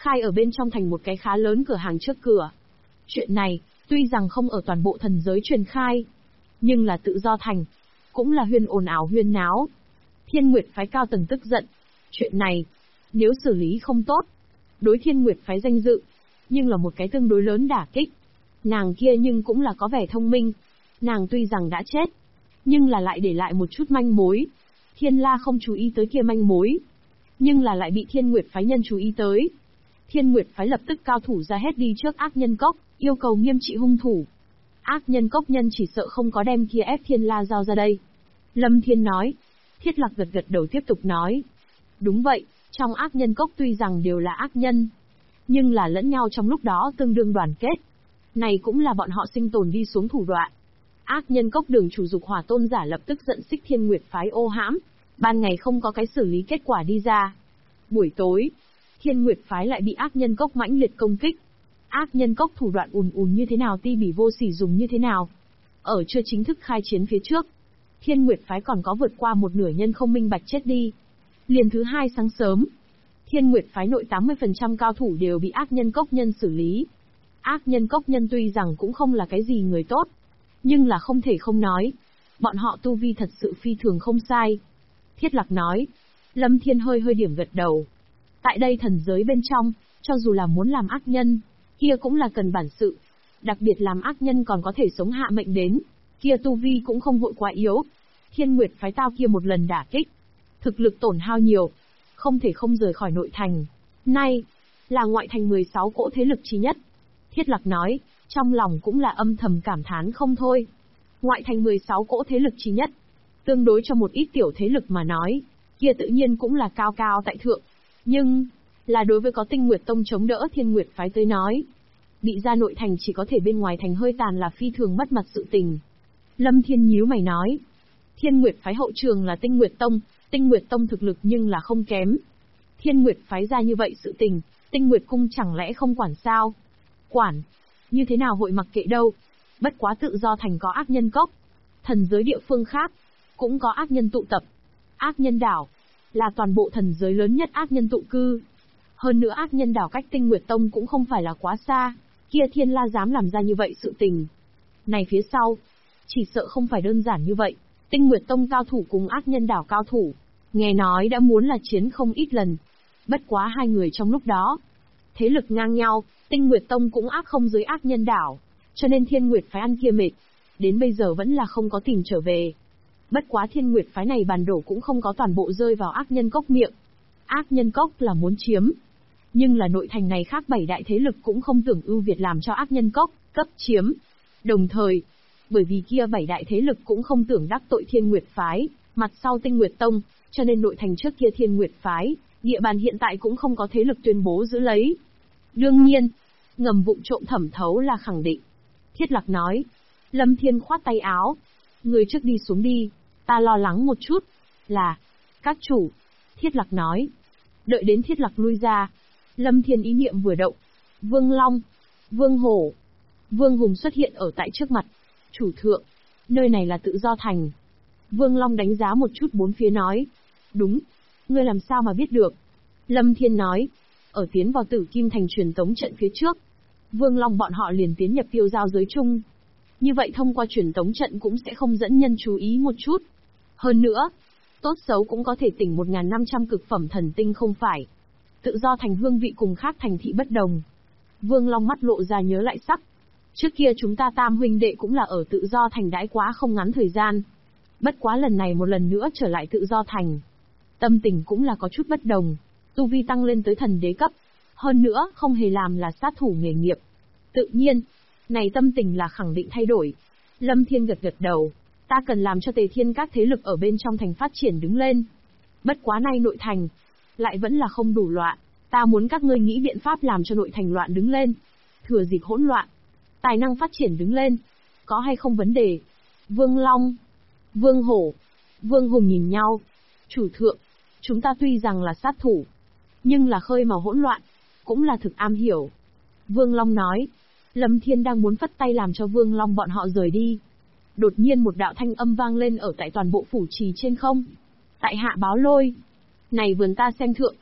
khai ở bên trong thành một cái khá lớn cửa hàng trước cửa. Chuyện này, tuy rằng không ở toàn bộ thần giới truyền khai, nhưng là tự do thành, cũng là huyên ồn ào huyên náo. Thiên Nguyệt phái cao tầng tức giận. Chuyện này, nếu xử lý không tốt, đối Thiên Nguyệt phái danh dự, nhưng là một cái tương đối lớn đả kích. Nàng kia nhưng cũng là có vẻ thông minh. Nàng tuy rằng đã chết, nhưng là lại để lại một chút manh mối. Thiên La không chú ý tới kia manh mối, nhưng là lại bị Thiên Nguyệt phái nhân chú ý tới. Thiên Nguyệt phái lập tức cao thủ ra hết đi trước ác nhân cốc, yêu cầu nghiêm trị hung thủ. Ác nhân cốc nhân chỉ sợ không có đem kia ép Thiên La giao ra đây. Lâm Thiên nói. Thiết Lạc gật gật đầu tiếp tục nói. Đúng vậy, trong ác nhân cốc tuy rằng đều là ác nhân, nhưng là lẫn nhau trong lúc đó tương đương đoàn kết. Này cũng là bọn họ sinh tồn đi xuống thủ đoạn. Ác nhân cốc đường chủ Dục Hỏa tôn giả lập tức giận xích Thiên Nguyệt phái ô hãm, ban ngày không có cái xử lý kết quả đi ra. Buổi tối, Thiên Nguyệt phái lại bị ác nhân cốc mãnh liệt công kích. Ác nhân cốc thủ đoạn ùn như thế nào, ti bỉ vô sỉ dùng như thế nào. Ở chưa chính thức khai chiến phía trước, Thiên Nguyệt phái còn có vượt qua một nửa nhân không minh bạch chết đi. Liền thứ hai sáng sớm, Thiên Nguyệt phái nội 80% cao thủ đều bị ác nhân cốc nhân xử lý. Ác nhân cốc nhân tuy rằng cũng không là cái gì người tốt, nhưng là không thể không nói, bọn họ tu vi thật sự phi thường không sai. Thiết Lạc nói. Lâm Thiên hơi điểm gật đầu. Tại đây thần giới bên trong, cho dù là muốn làm ác nhân, kia cũng là cần bản sự. Đặc biệt làm ác nhân còn có thể sống hạ mệnh đến, kia tu vi cũng không vội quá yếu. Thiên Nguyệt phái tao kia một lần đả kích, thực lực tổn hao nhiều, không thể không rời khỏi nội thành. Nay, là ngoại thành 16 cỗ thế lực chí nhất. Thiết Lạc nói, trong lòng cũng là âm thầm cảm thán không thôi. Ngoại thành 16 cỗ thế lực chí nhất, tương đối cho một ít tiểu thế lực mà nói, kia tự nhiên cũng là cao cao tại thượng. Nhưng, là đối với có Tinh Nguyệt Tông chống đỡ Thiên Nguyệt phái tới nói, bị ra nội thành chỉ có thể bên ngoài thành hơi tàn là phi thường mất mặt sự tình. Lâm Thiên nhíu mày nói, Thiên Nguyệt phái hậu trường là Tinh Nguyệt Tông thực lực nhưng là không kém. Thiên Nguyệt phái ra như vậy sự tình, Tinh Nguyệt cung chẳng lẽ không quản sao? Quản, như thế nào hội mặc kệ đâu. Bất quá tự do thành có ác nhân cốc, thần giới địa phương khác cũng có ác nhân tụ tập. Ác nhân đảo là toàn bộ thần giới lớn nhất ác nhân tụ cư. Hơn nữa ác nhân đảo cách Tinh Nguyệt Tông cũng không phải là quá xa, kia Thiên La dám làm ra như vậy sự tình. Này phía sau, chỉ sợ không phải đơn giản như vậy. Tinh Nguyệt Tông cao thủ cùng ác nhân đảo cao thủ, nghe nói đã muốn là chiến không ít lần. Bất quá hai người trong lúc đó, thế lực ngang nhau, Tinh Nguyệt Tông cũng ác không dưới ác nhân đảo, cho nên Thiên Nguyệt phái ăn kia mệt, đến bây giờ vẫn là không có tìm trở về. Bất quá Thiên Nguyệt phái này bàn đổ cũng không có toàn bộ rơi vào ác nhân cốc miệng. Ác nhân cốc là muốn chiếm, nhưng là nội thành này khác 7 đại thế lực cũng không tưởng ưu việt làm cho ác nhân cốc cấp chiếm. Đồng thời, bởi vì kia 7 đại thế lực cũng không tưởng đắc tội Thiên Nguyệt phái, mặt sau Tinh Nguyệt Tông, cho nên nội thành trước kia Thiên Nguyệt phái, địa bàn hiện tại cũng không có thế lực tuyên bố giữ lấy. Đương nhiên, ngầm vụng trộm thẩm thấu là khẳng định. Thiết Lạc nói. Lâm Thiên khoát tay áo. Người trước đi xuống đi, ta lo lắng một chút. Là, các chủ. Thiết Lạc nói. Đợi đến Thiết Lạc lui ra, Lâm Thiên ý niệm vừa động. Vương Long, Vương Hổ, Vương Hùng xuất hiện ở tại trước mặt. Chủ thượng, nơi này là tự do thành. Vương Long đánh giá một chút bốn phía nói. Đúng, ngươi làm sao mà biết được? Lâm Thiên nói. Ở tiến vào Tử Kim thành truyền tống trận phía trước, Vương Long bọn họ liền tiến nhập tiêu giao giới chung. Như vậy thông qua truyền tống trận cũng sẽ không dẫn nhân chú ý một chút. Hơn nữa, tốt xấu cũng có thể tỉnh 1.500 cực phẩm thần tinh không phải. Tự do thành hương vị cùng khác thành thị bất đồng. Vương Long mắt lộ ra nhớ lại sắc. Trước kia chúng ta tam huynh đệ cũng là ở tự do thành đãi quá không ngắn thời gian. Bất quá lần này một lần nữa trở lại tự do thành. Tâm tình cũng là có chút bất đồng. Tu vi tăng lên tới thần đế cấp. Hơn nữa, không hề làm là sát thủ nghề nghiệp. Tự nhiên, này tâm tình là khẳng định thay đổi. Lâm Thiên gật gật đầu. Ta cần làm cho Tề Thiên các thế lực ở bên trong thành phát triển đứng lên. Bất quá nay nội thành, lại vẫn là không đủ loạn. Ta muốn các ngươi nghĩ biện pháp làm cho nội thành loạn đứng lên. Thừa dịp hỗn loạn, tài năng phát triển đứng lên. Có hay không vấn đề? Vương Long, Vương Hổ, Vương Hùng nhìn nhau. Chủ thượng, chúng ta tuy rằng là sát thủ, nhưng là khơi mào hỗn loạn, cũng là thực am hiểu. Vương Long nói. Lâm Thiên đang muốn phất tay làm cho Vương Long bọn họ rời đi. Đột nhiên một đạo thanh âm vang lên ở tại toàn bộ phủ trì trên không. Tại hạ báo lôi. Này vườn ta xem thượng.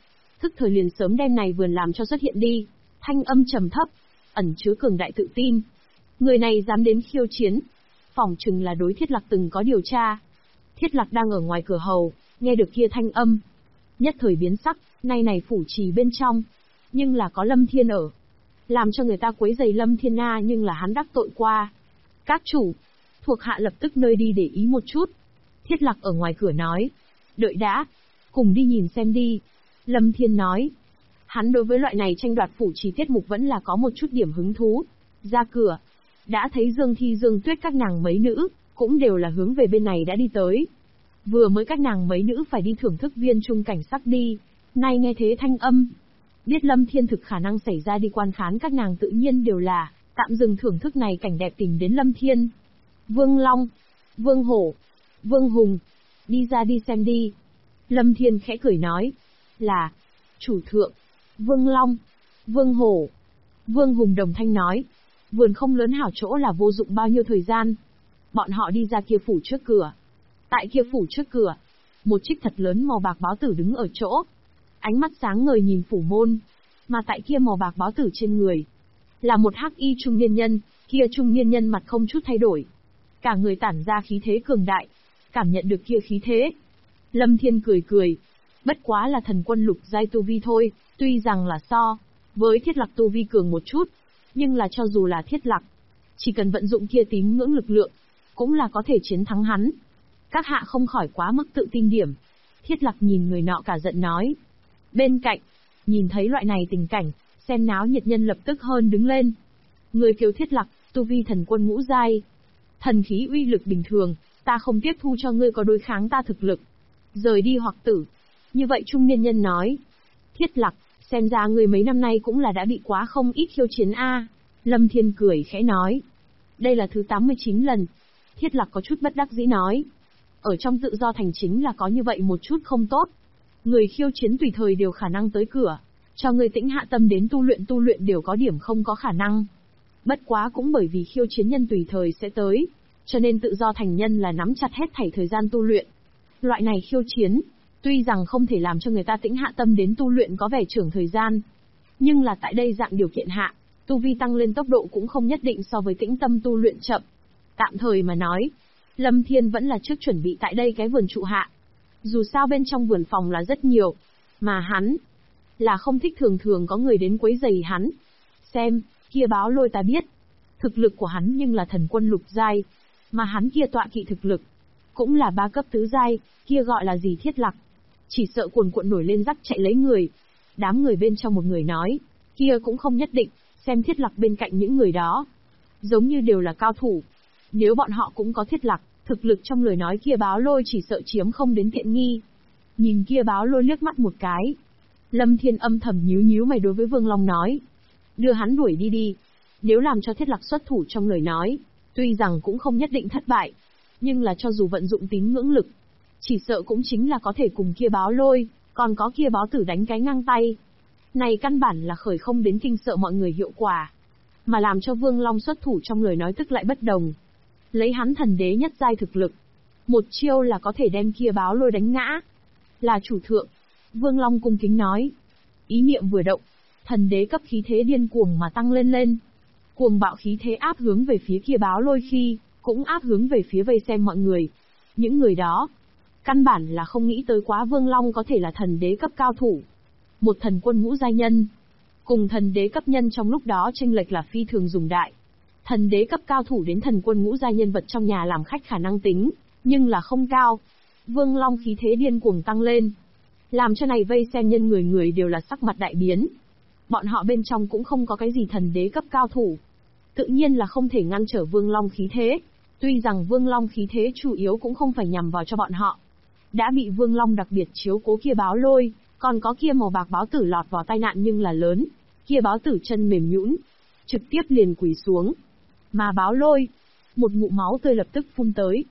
tức thời liền sớm đem này vườn làm cho xuất hiện đi. Thanh âm trầm thấp, ẩn chứa cường đại tự tin. Người này dám đến khiêu chiến, phỏng chừng là đối Thiết Lạc từng có điều tra. Thiết Lạc đang ở ngoài cửa hầu, nghe được kia thanh âm, nhất thời biến sắc, nay này phủ trì bên trong, nhưng là có Lâm Thiên ở, làm cho người ta quấy rầy Lâm Thiên Na, nhưng là hắn đắc tội qua. Các chủ, thuộc hạ lập tức nơi đi để ý một chút. Thiết Lạc ở ngoài cửa nói, đợi đã, cùng đi nhìn xem đi. Lâm Thiên nói, hắn đối với loại này tranh đoạt phủ trì tiết mục vẫn là có một chút điểm hứng thú. Ra cửa, đã thấy Dương Thi Dương Tuyết các nàng mấy nữ, cũng đều là hướng về bên này đã đi tới. Vừa mới các nàng mấy nữ phải đi thưởng thức viên trung cảnh sắc đi, nay nghe thế thanh âm. Biết Lâm Thiên thực khả năng xảy ra đi quan khán, các nàng tự nhiên đều là tạm dừng thưởng thức này cảnh đẹp tìm đến Lâm Thiên. Vương Long, Vương Hổ, Vương Hùng, đi ra đi xem đi. Lâm Thiên khẽ cười nói, là, chủ thượng. Vương Long, Vương Hổ, Vương Hùng đồng thanh nói, vườn không lớn hảo chỗ là vô dụng bao nhiêu thời gian. Bọn họ đi ra kia phủ trước cửa. Tại kia phủ trước cửa, một trích thật lớn màu bạc báo tử đứng ở chỗ. Ánh mắt sáng ngời nhìn phủ môn, mà tại kia màu bạc báo tử trên người là một hắc y trung niên nhân, kia trung niên nhân mặt không chút thay đổi. Cả người tản ra khí thế cường đại, cảm nhận được kia khí thế. Lâm Thiên cười cười, bất quá là thần quân lục giai tu vi thôi, tuy rằng là so với Thiết Lạc tu vi cường một chút, nhưng là cho dù là Thiết Lạc, chỉ cần vận dụng kia tín ngưỡng lực lượng, cũng là có thể chiến thắng hắn. Các hạ không khỏi quá mức tự tin điểm. Thiết Lạc nhìn người nọ cả giận nói. Bên cạnh, nhìn thấy loại này tình cảnh, xem náo nhiệt nhân lập tức hơn đứng lên. Người kiều Thiết Lạc, tu vi thần quân ngũ giai. Thần khí uy lực bình thường, ta không tiếp thu cho ngươi có đối kháng ta thực lực. Rời đi hoặc tử. Như vậy trung niên nhân nói. Thiết Lạc, xem ra ngươi mấy năm nay cũng là đã bị quá không ít khiêu chiến a. Lâm Thiên cười khẽ nói. Đây là thứ 89 lần. Thiết Lạc có chút bất đắc dĩ nói. Ở trong tự do thành chính là có như vậy một chút không tốt. Người khiêu chiến tùy thời đều khả năng tới cửa. Cho người tĩnh hạ tâm đến tu luyện đều có điểm không có khả năng. Bất quá cũng bởi vì khiêu chiến nhân tùy thời sẽ tới, cho nên tự do thành nhân là nắm chặt hết thảy thời gian tu luyện. Loại này khiêu chiến, tuy rằng không thể làm cho người ta tĩnh hạ tâm đến tu luyện có vẻ trưởng thời gian, nhưng là tại đây dạng điều kiện hạ, tu vi tăng lên tốc độ cũng không nhất định so với tĩnh tâm tu luyện chậm. Tạm thời mà nói, Lâm Thiên vẫn là trước chuẩn bị tại đây cái vườn trụ hạ. Dù sao bên trong vườn phòng là rất nhiều, mà hắn là không thích thường thường có người đến quấy rầy hắn. Xem, kia báo lôi ta biết, thực lực của hắn nhưng là thần quân lục giai, mà hắn kia tọa kỵ thực lực cũng là 3 cấp tứ giai, kia gọi là gì Thiết Lạc. Chỉ sợ cuồn cuộn nổi lên rắc chạy lấy người. Đám người bên trong một người nói, kia cũng không nhất định, xem Thiết Lạc bên cạnh những người đó, giống như đều là cao thủ. Nếu bọn họ cũng có Thiết Lạc, thực lực trong lời nói kia báo lôi chỉ sợ chiếm không đến tiện nghi. Nhìn kia báo lôi liếc mắt một cái. Lâm Thiên âm thầm nhíu nhíu mày đối với Vương Long nói. Đưa hắn đuổi đi đi. Nếu làm cho Thiết Lạc xuất thủ trong lời nói, tuy rằng cũng không nhất định thất bại, nhưng là cho dù vận dụng tín ngưỡng lực, chỉ sợ cũng chính là có thể cùng kia báo lôi, còn có kia báo tử đánh cái ngang tay. Này căn bản là khởi không đến kinh sợ mọi người hiệu quả, mà làm cho Vương Long xuất thủ trong lời nói tức lại bất đồng. Lấy hắn thần đế nhất giai thực lực, một chiêu là có thể đem kia báo lôi đánh ngã. Là chủ thượng, Vương Long cung kính nói. Ý niệm vừa động, thần đế cấp khí thế điên cuồng mà tăng lên. Cuồng bạo khí thế áp hướng về phía kia báo lôi khi, cũng áp hướng về phía vây xem mọi người. Những người đó, căn bản là không nghĩ tới quá Vương Long có thể là thần đế cấp cao thủ. Một thần quân ngũ giai nhân, cùng thần đế cấp nhân trong lúc đó chênh lệch là phi thường dùng đại. Thần đế cấp cao thủ đến thần quân ngũ giai nhân vật trong nhà làm khách khả năng tính, nhưng là không cao. Vương Long khí thế điên cuồng tăng lên, làm cho này vây xem nhân người người đều là sắc mặt đại biến. Bọn họ bên trong cũng không có cái gì thần đế cấp cao thủ, tự nhiên là không thể ngăn trở Vương Long khí thế. Tuy rằng Vương Long khí thế chủ yếu cũng không phải nhằm vào cho bọn họ, đã bị Vương Long đặc biệt chiếu cố kia báo lôi, còn có kia màu bạc báo tử lọt vào tai nạn nhưng là lớn. Kia báo tử chân mềm nhũn, trực tiếp liền quỳ xuống. Mà báo lôi, một ngụm máu tươi lập tức phun tới.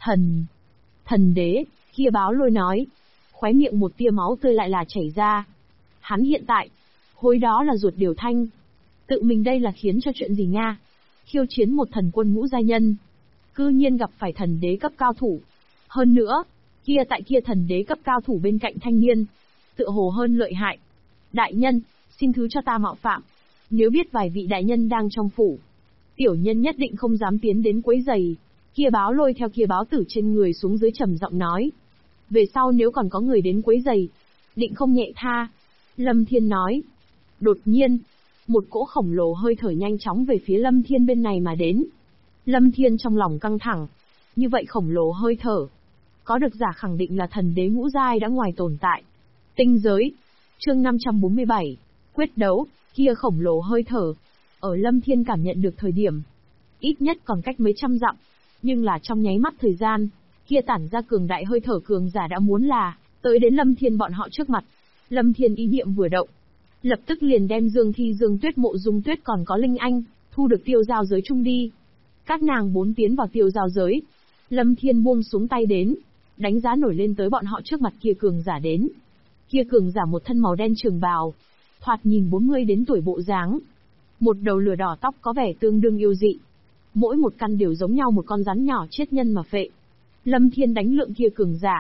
Thần đế, kia báo lôi nói. Khóe miệng một tia máu tươi lại là chảy ra. Hắn hiện tại, hối đó là ruột điều thanh. Tự mình đây là khiến cho chuyện gì nha? Khiêu chiến một thần quân ngũ giai nhân, cư nhiên gặp phải thần đế cấp cao thủ. Hơn nữa, kia tại kia thần đế cấp cao thủ bên cạnh thanh niên, tựa hồ hơn lợi hại. Đại nhân, xin thứ cho ta mạo phạm. Nếu biết vài vị đại nhân đang trong phủ, tiểu nhân nhất định không dám tiến đến quấy rầy. Kia báo lôi theo kia báo tử trên người xuống dưới trầm giọng nói. Về sau nếu còn có người đến quấy rầy, định không nhẹ tha. Lâm Thiên nói. Đột nhiên, một cỗ khổng lồ hơi thở nhanh chóng về phía Lâm Thiên bên này mà đến. Lâm Thiên trong lòng căng thẳng. Như vậy khổng lồ hơi thở, có được giả khẳng định là thần đế ngũ giai đã ngoài tồn tại. Tinh giới. Chương 547. Quyết đấu. Kia khổng lồ hơi thở, ở Lâm Thiên cảm nhận được thời điểm, ít nhất còn cách mấy trăm dặm, nhưng là trong nháy mắt thời gian, kia tản ra cường đại hơi thở cường giả đã muốn là tới đến Lâm Thiên bọn họ trước mặt. Lâm Thiên ý niệm vừa động, lập tức liền đem Dương Thi, Dương Tuyết, Mộ Dung Tuyết còn có Linh Anh thu được tiêu giao giới chung đi. Các nàng 4 tiến vào tiêu giao giới. Lâm Thiên buông xuống tay đến, đánh giá nổi lên tới bọn họ trước mặt kia cường giả đến. Kia cường giả một thân màu đen trường bào, thoạt nhìn 40 đến tuổi bộ dáng. Một đầu lửa đỏ tóc có vẻ tương đương yêu dị. Mỗi một căn đều giống nhau một con rắn nhỏ chết nhân mà phệ. Lâm Thiên đánh lượng kia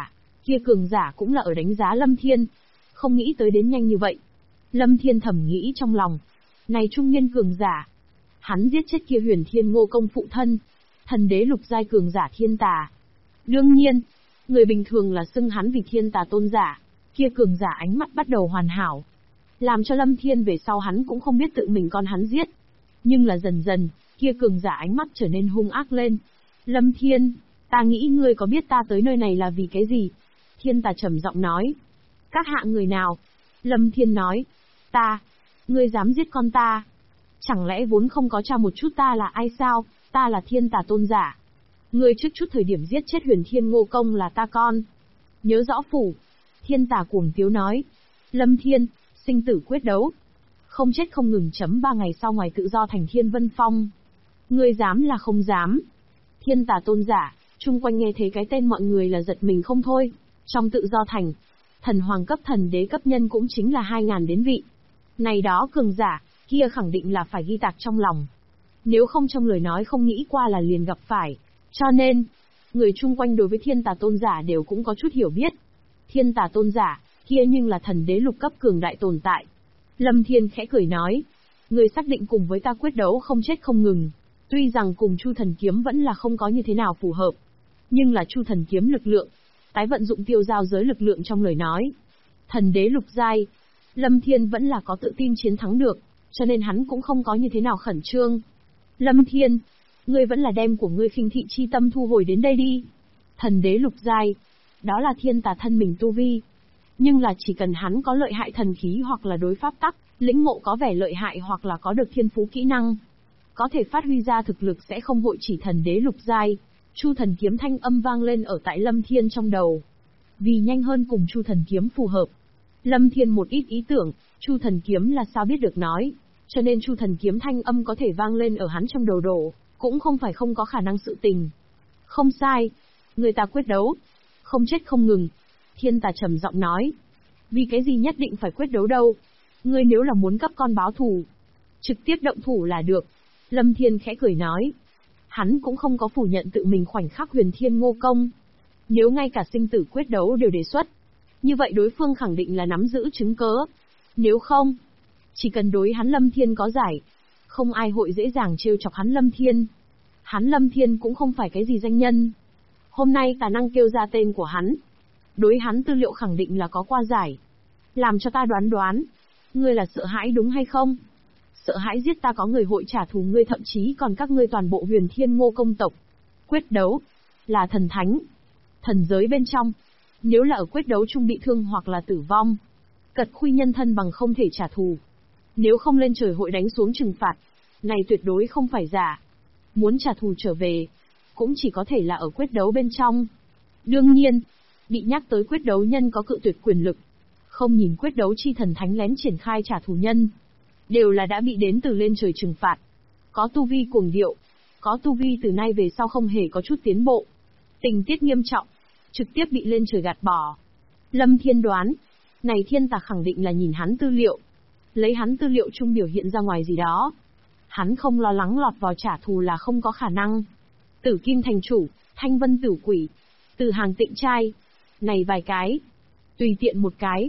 cường giả cũng là ở đánh giá Lâm Thiên. Không nghĩ tới đến nhanh như vậy. Lâm Thiên thầm nghĩ trong lòng. Này trung niên cường giả. Hắn giết chết kia Huyền Thiên Ngô Công phụ thân. Thần đế lục giai cường giả thiên tà. Đương nhiên, người bình thường là xưng hắn vì thiên tà tôn giả. Kia cường giả ánh mắt bắt đầu hoàn hảo. Làm cho Lâm Thiên về sau hắn cũng không biết tự mình con hắn giết. Nhưng là dần dần, kia cường giả ánh mắt trở nên hung ác lên. Lâm Thiên, ta nghĩ ngươi có biết ta tới nơi này là vì cái gì? Thiên tà trầm giọng nói. Các hạ người nào? Lâm Thiên nói. Ta. Ngươi dám giết con ta? Chẳng lẽ vốn không có tra một chút ta là ai sao? Ta là thiên tà tôn giả. Ngươi trước chút thời điểm giết chết Huyền Thiên Ngô Công là ta con. Nhớ rõ phủ. Thiên tà cuồng tiếu nói. Lâm Thiên, sinh tử quyết đấu. Không chết không ngừng. 3 ngày sau ngoài tự do thành Thiên Vân Phong. Ngươi dám là không dám. Thiên tà tôn giả, chung quanh nghe thấy cái tên mọi người là giật mình không thôi. Trong tự do thành, thần hoàng cấp thần đế cấp nhân cũng chính là 2.000 đến vị. Này đó cường giả, kia khẳng định là phải ghi tạc trong lòng. Nếu không trong lời nói không nghĩ qua là liền gặp phải. Cho nên, người chung quanh đối với thiên tà tôn giả đều cũng có chút hiểu biết. Thiên tà tôn giả, kia nhưng là thần đế lục cấp cường đại tồn tại. Lâm Thiên khẽ cười nói. Người xác định cùng với ta quyết đấu không chết không ngừng. Tuy rằng cùng Chu Thần Kiếm vẫn là không có như thế nào phù hợp. Nhưng là Chu Thần Kiếm lực lượng, tái vận dụng tiêu giao giới lực lượng trong lời nói. Thần đế lục giai, Lâm Thiên vẫn là có tự tin chiến thắng được, cho nên hắn cũng không có như thế nào khẩn trương. Lâm Thiên, ngươi vẫn là đem của ngươi khinh thị chi tâm thu hồi đến đây đi. Thần đế lục giai, đó là thiên tà thân mình tu vi. Nhưng là chỉ cần hắn có lợi hại thần khí hoặc là đối pháp tắc, lĩnh ngộ có vẻ lợi hại hoặc là có được thiên phú kỹ năng, có thể phát huy ra thực lực sẽ không hội chỉ thần đế lục giai. Chu Thần Kiếm thanh âm vang lên ở tại Lâm Thiên trong đầu. Vì nhanh hơn cùng Chu Thần Kiếm phù hợp, Lâm Thiên một ít ý tưởng, Chu Thần Kiếm là sao biết được nói, cho nên Chu Thần Kiếm thanh âm có thể vang lên ở hắn trong đầu đổ, cũng không phải không có khả năng sự tình. Không sai, người ta quyết đấu, không chết không ngừng. Thiên tà trầm giọng nói. Vì cái gì nhất định phải quyết đấu đâu? Ngươi nếu là muốn cấp con báo thù, trực tiếp động thủ là được. Lâm Thiên khẽ cười nói. Hắn cũng không có phủ nhận tự mình khoảnh khắc Huyền Thiên Ngô Công. Nếu ngay cả sinh tử quyết đấu đều đề xuất, như vậy đối phương khẳng định là nắm giữ chứng cớ. Nếu không, chỉ cần đối hắn Lâm Thiên có giải, không ai hội dễ dàng trêu chọc hắn Lâm Thiên. Hắn Lâm Thiên cũng không phải cái gì danh nhân. Hôm nay khả năng kêu ra tên của hắn, đối hắn tư liệu khẳng định là có qua giải. Làm cho ta đoán, ngươi là sợ hãi đúng hay không? Sợ hãi giết ta có người hội trả thù ngươi, thậm chí còn các ngươi toàn bộ Huyền Thiên Ngô Công tộc. Quyết đấu là thần thánh, thần giới bên trong, nếu là ở quyết đấu chung bị thương hoặc là tử vong, cật khuy nhân thân bằng không thể trả thù. Nếu không lên trời hội đánh xuống trừng phạt, này tuyệt đối không phải giả. Muốn trả thù trở về, cũng chỉ có thể là ở quyết đấu bên trong. Đương nhiên, bị nhắc tới quyết đấu nhân có cự tuyệt quyền lực. Không nhìn quyết đấu chi thần thánh lén triển khai trả thù nhân, đều là đã bị đến từ lên trời trừng phạt. Có tu vi cuồng điệu, có tu vi từ nay về sau không hề có chút tiến bộ. Tình tiết nghiêm trọng, trực tiếp bị lên trời gạt bỏ. Lâm Thiên đoán, này thiên tà khẳng định là nhìn hắn tư liệu, lấy hắn tư liệu chung biểu hiện ra ngoài gì đó. Hắn không lo lắng lọt vào trả thù là không có khả năng. Tử Kim Thành Chủ, Thanh Vân Tử Quỷ, Từ Hàng Tịnh Trai, này vài cái, tùy tiện một cái,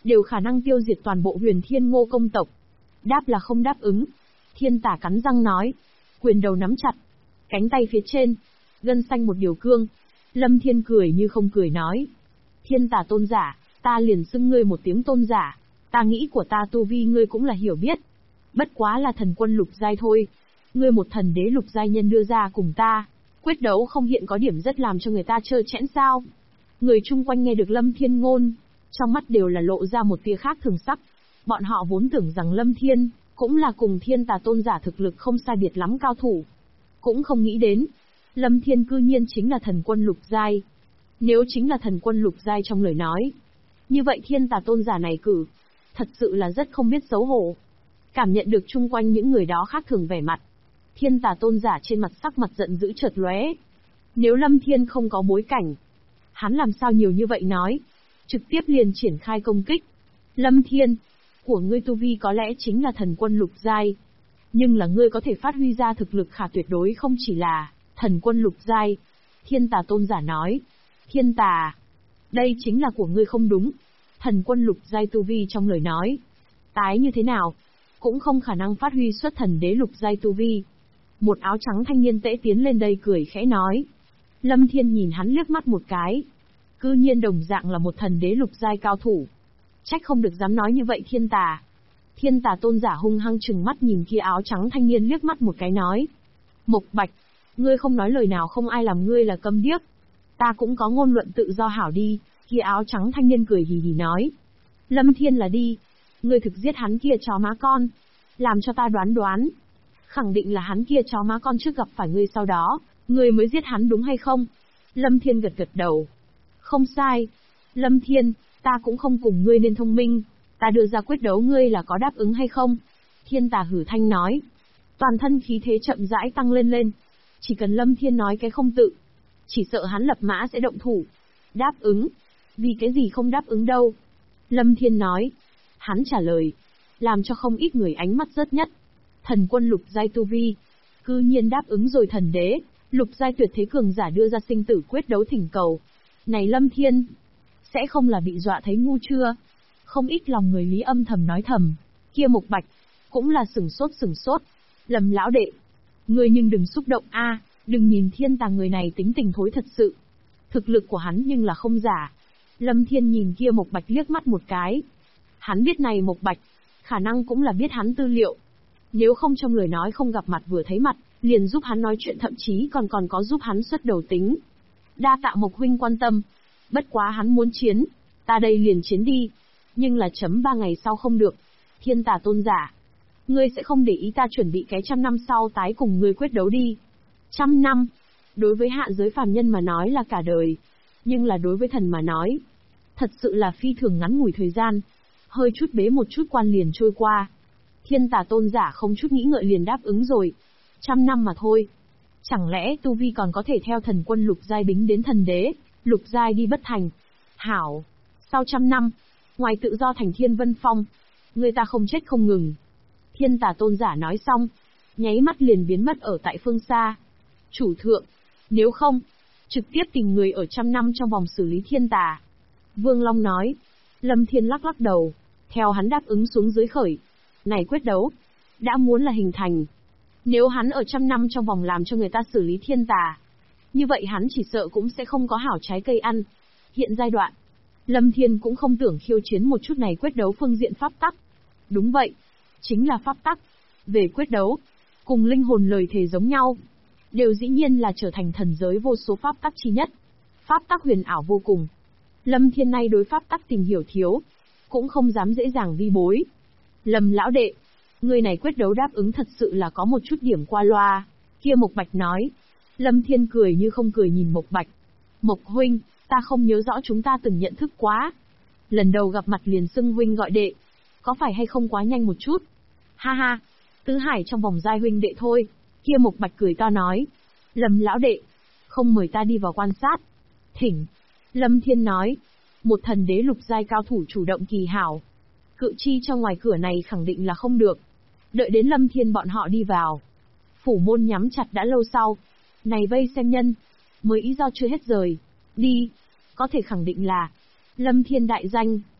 đều khả năng tiêu diệt toàn bộ Huyền Thiên Ngô công tộc. Đáp là không đáp ứng. Thiên Tà cắn răng nói. Quyền đầu nắm chặt. Cánh tay phía trên. Gân xanh một điều cương. Lâm Thiên cười như không cười nói. Thiên Tà tôn giả, ta liền xưng ngươi một tiếng tôn giả. Ta nghĩ của ta tu vi ngươi cũng là hiểu biết. Bất quá là thần quân lục giai thôi. Ngươi một thần đế lục giai nhân đưa ra cùng ta. Quyết đấu không hiện có điểm rất làm cho người ta trơ trẽn sao. Người chung quanh nghe được Lâm Thiên ngôn. Trong mắt đều là lộ ra một tia khác thường sắc. Bọn họ vốn tưởng rằng Lâm Thiên cũng là cùng Thiên Tà tôn giả thực lực không sai biệt lắm cao thủ. Cũng không nghĩ đến. Lâm Thiên cư nhiên chính là thần quân lục giai. Nếu chính là thần quân lục giai trong lời nói. Như vậy Thiên Tà tôn giả này cử. Thật sự là rất không biết xấu hổ. Cảm nhận được chung quanh những người đó khác thường vẻ mặt. Thiên Tà tôn giả trên mặt sắc mặt giận dữ chợt lóe. Nếu Lâm Thiên không có bối cảnh. Hắn làm sao nhiều như vậy nói. Trực tiếp liền triển khai công kích. Lâm Thiên, của ngươi tu vi có lẽ chính là thần quân lục giai. Nhưng là ngươi có thể phát huy ra thực lực khả tuyệt đối không chỉ là thần quân lục giai. Thiên Tà tôn giả nói. Thiên Tà, đây chính là của ngươi không đúng. Thần quân lục giai tu vi trong lời nói. Tái như thế nào? Cũng không khả năng phát huy xuất thần đế lục giai tu vi. Một áo trắng thanh niên tễ tiến lên đây cười khẽ nói. Lâm Thiên nhìn hắn liếc mắt một cái. Cư nhiên đồng dạng là một thần đế lục giai cao thủ. Trách không được dám nói như vậy Thiên Tà. Thiên Tà tôn giả hung hăng trừng mắt nhìn kia áo trắng thanh niên liếc mắt một cái nói. Mộc Bạch, ngươi không nói lời nào không ai làm ngươi là câm điếc. Ta cũng có ngôn luận tự do hảo đi, kia áo trắng thanh niên cười hì hì nói. Lâm Thiên là đi. Ngươi thực giết hắn kia chó má con. Làm cho ta đoán. Khẳng định là hắn kia chó má con trước gặp phải ngươi sau đó, ngươi mới giết hắn đúng hay không? Lâm Thiên gật gật đầu. Không sai. Lâm Thiên, ta cũng không cùng ngươi nên thông minh. Ta đưa ra quyết đấu ngươi là có đáp ứng hay không? Thiên Tà hử thanh nói. Toàn thân khí thế chậm rãi tăng lên. Chỉ cần Lâm Thiên nói cái không tự. Chỉ sợ hắn lập mã sẽ động thủ. Đáp ứng. Vì cái gì không đáp ứng đâu? Lâm Thiên nói. Hắn trả lời. Làm cho không ít người ánh mắt rớt nhất. Thần quân lục giai tu vi. Cư nhiên đáp ứng rồi thần đế. Lục giai tuyệt thế cường giả đưa ra sinh tử quyết đấu thỉnh cầu. Này Lâm Thiên. Sẽ không là bị dọa thấy ngu chưa? Không ít lòng người Lý âm thầm nói thầm. Kia Mộc Bạch. Cũng là sửng sốt. Lâm lão đệ. Ngươi nhưng đừng xúc động a, đừng nhìn Thiên Tà người này tính tình thối thật sự. Thực lực của hắn nhưng là không giả. Lâm Thiên nhìn kia Mộc Bạch liếc mắt một cái. Hắn biết này Mộc Bạch. Khả năng cũng là biết hắn tư liệu. Nếu không trong lời nói không gặp mặt vừa thấy mặt, liền giúp hắn nói chuyện thậm chí còn có giúp hắn xuất đầu tính. Đa tạ Mộc huynh quan tâm. Bất quá hắn muốn chiến. Ta đây liền chiến đi. Nhưng là chấm 3 ngày sau không được. Thiên Tà tôn giả. Ngươi sẽ không để ý ta chuẩn bị cái 100 năm sau tái cùng ngươi quyết đấu đi. 100 năm. Đối với hạ giới phàm nhân mà nói là cả đời. Nhưng là đối với thần mà nói. Thật sự là phi thường ngắn ngủi thời gian. Hơi chút bế một chút quan liền trôi qua. Thiên Tà tôn giả không chút nghĩ ngợi liền đáp ứng rồi. 100 năm mà thôi. Chẳng lẽ tu vi còn có thể theo thần quân lục giai bính đến thần đế, lục giai đi bất thành. Hảo. Sau 100 năm, ngoài tự do thành Thiên Vân Phong, người ta không chết không ngừng. Thiên Tà tôn giả nói xong, nháy mắt liền biến mất ở tại phương xa. Chủ thượng, nếu không, trực tiếp tìm người ở 100 năm trong vòng xử lý Thiên Tà. Vương Long nói. Lâm Thiên lắc lắc đầu, theo hắn đáp ứng xuống dưới khởi. Này quyết đấu, đã muốn là hình thành. Nếu hắn ở 100 năm trong vòng làm cho người ta xử lý Thiên Tà, như vậy hắn chỉ sợ cũng sẽ không có hảo trái cây ăn. Hiện giai đoạn, Lâm Thiên cũng không tưởng khiêu chiến một chút này quyết đấu phương diện pháp tắc. Đúng vậy, chính là pháp tắc. Về quyết đấu, cùng linh hồn lời thề giống nhau, đều dĩ nhiên là trở thành thần giới vô số pháp tắc chi nhất. Pháp tắc huyền ảo vô cùng. Lâm Thiên nay đối pháp tắc tìm hiểu thiếu, cũng không dám dễ dàng vi bối. Lâm lão đệ, người này quyết đấu đáp ứng thật sự là có một chút điểm qua loa. Kia Mộc Bạch nói. Lâm Thiên cười như không cười nhìn Mộc Bạch. Mộc huynh, ta không nhớ rõ chúng ta từng nhận thức quá. Lần đầu gặp mặt liền xưng huynh gọi đệ. Có phải hay không quá nhanh một chút? Ha ha, tứ hải trong vòng giai huynh đệ thôi. Kia Mộc Bạch cười to nói. Lâm lão đệ, không mời ta đi vào quan sát. Thỉnh. Lâm Thiên nói. Một thần đế lục giai cao thủ chủ động kỳ hảo. Cự chi trong ngoài cửa này khẳng định là không được. Đợi đến Lâm Thiên bọn họ đi vào. Phủ môn nhắm chặt đã lâu sau. Này vây xem nhân. Mới ý do chưa hết rời. Đi. Có thể khẳng định là Lâm Thiên đại danh.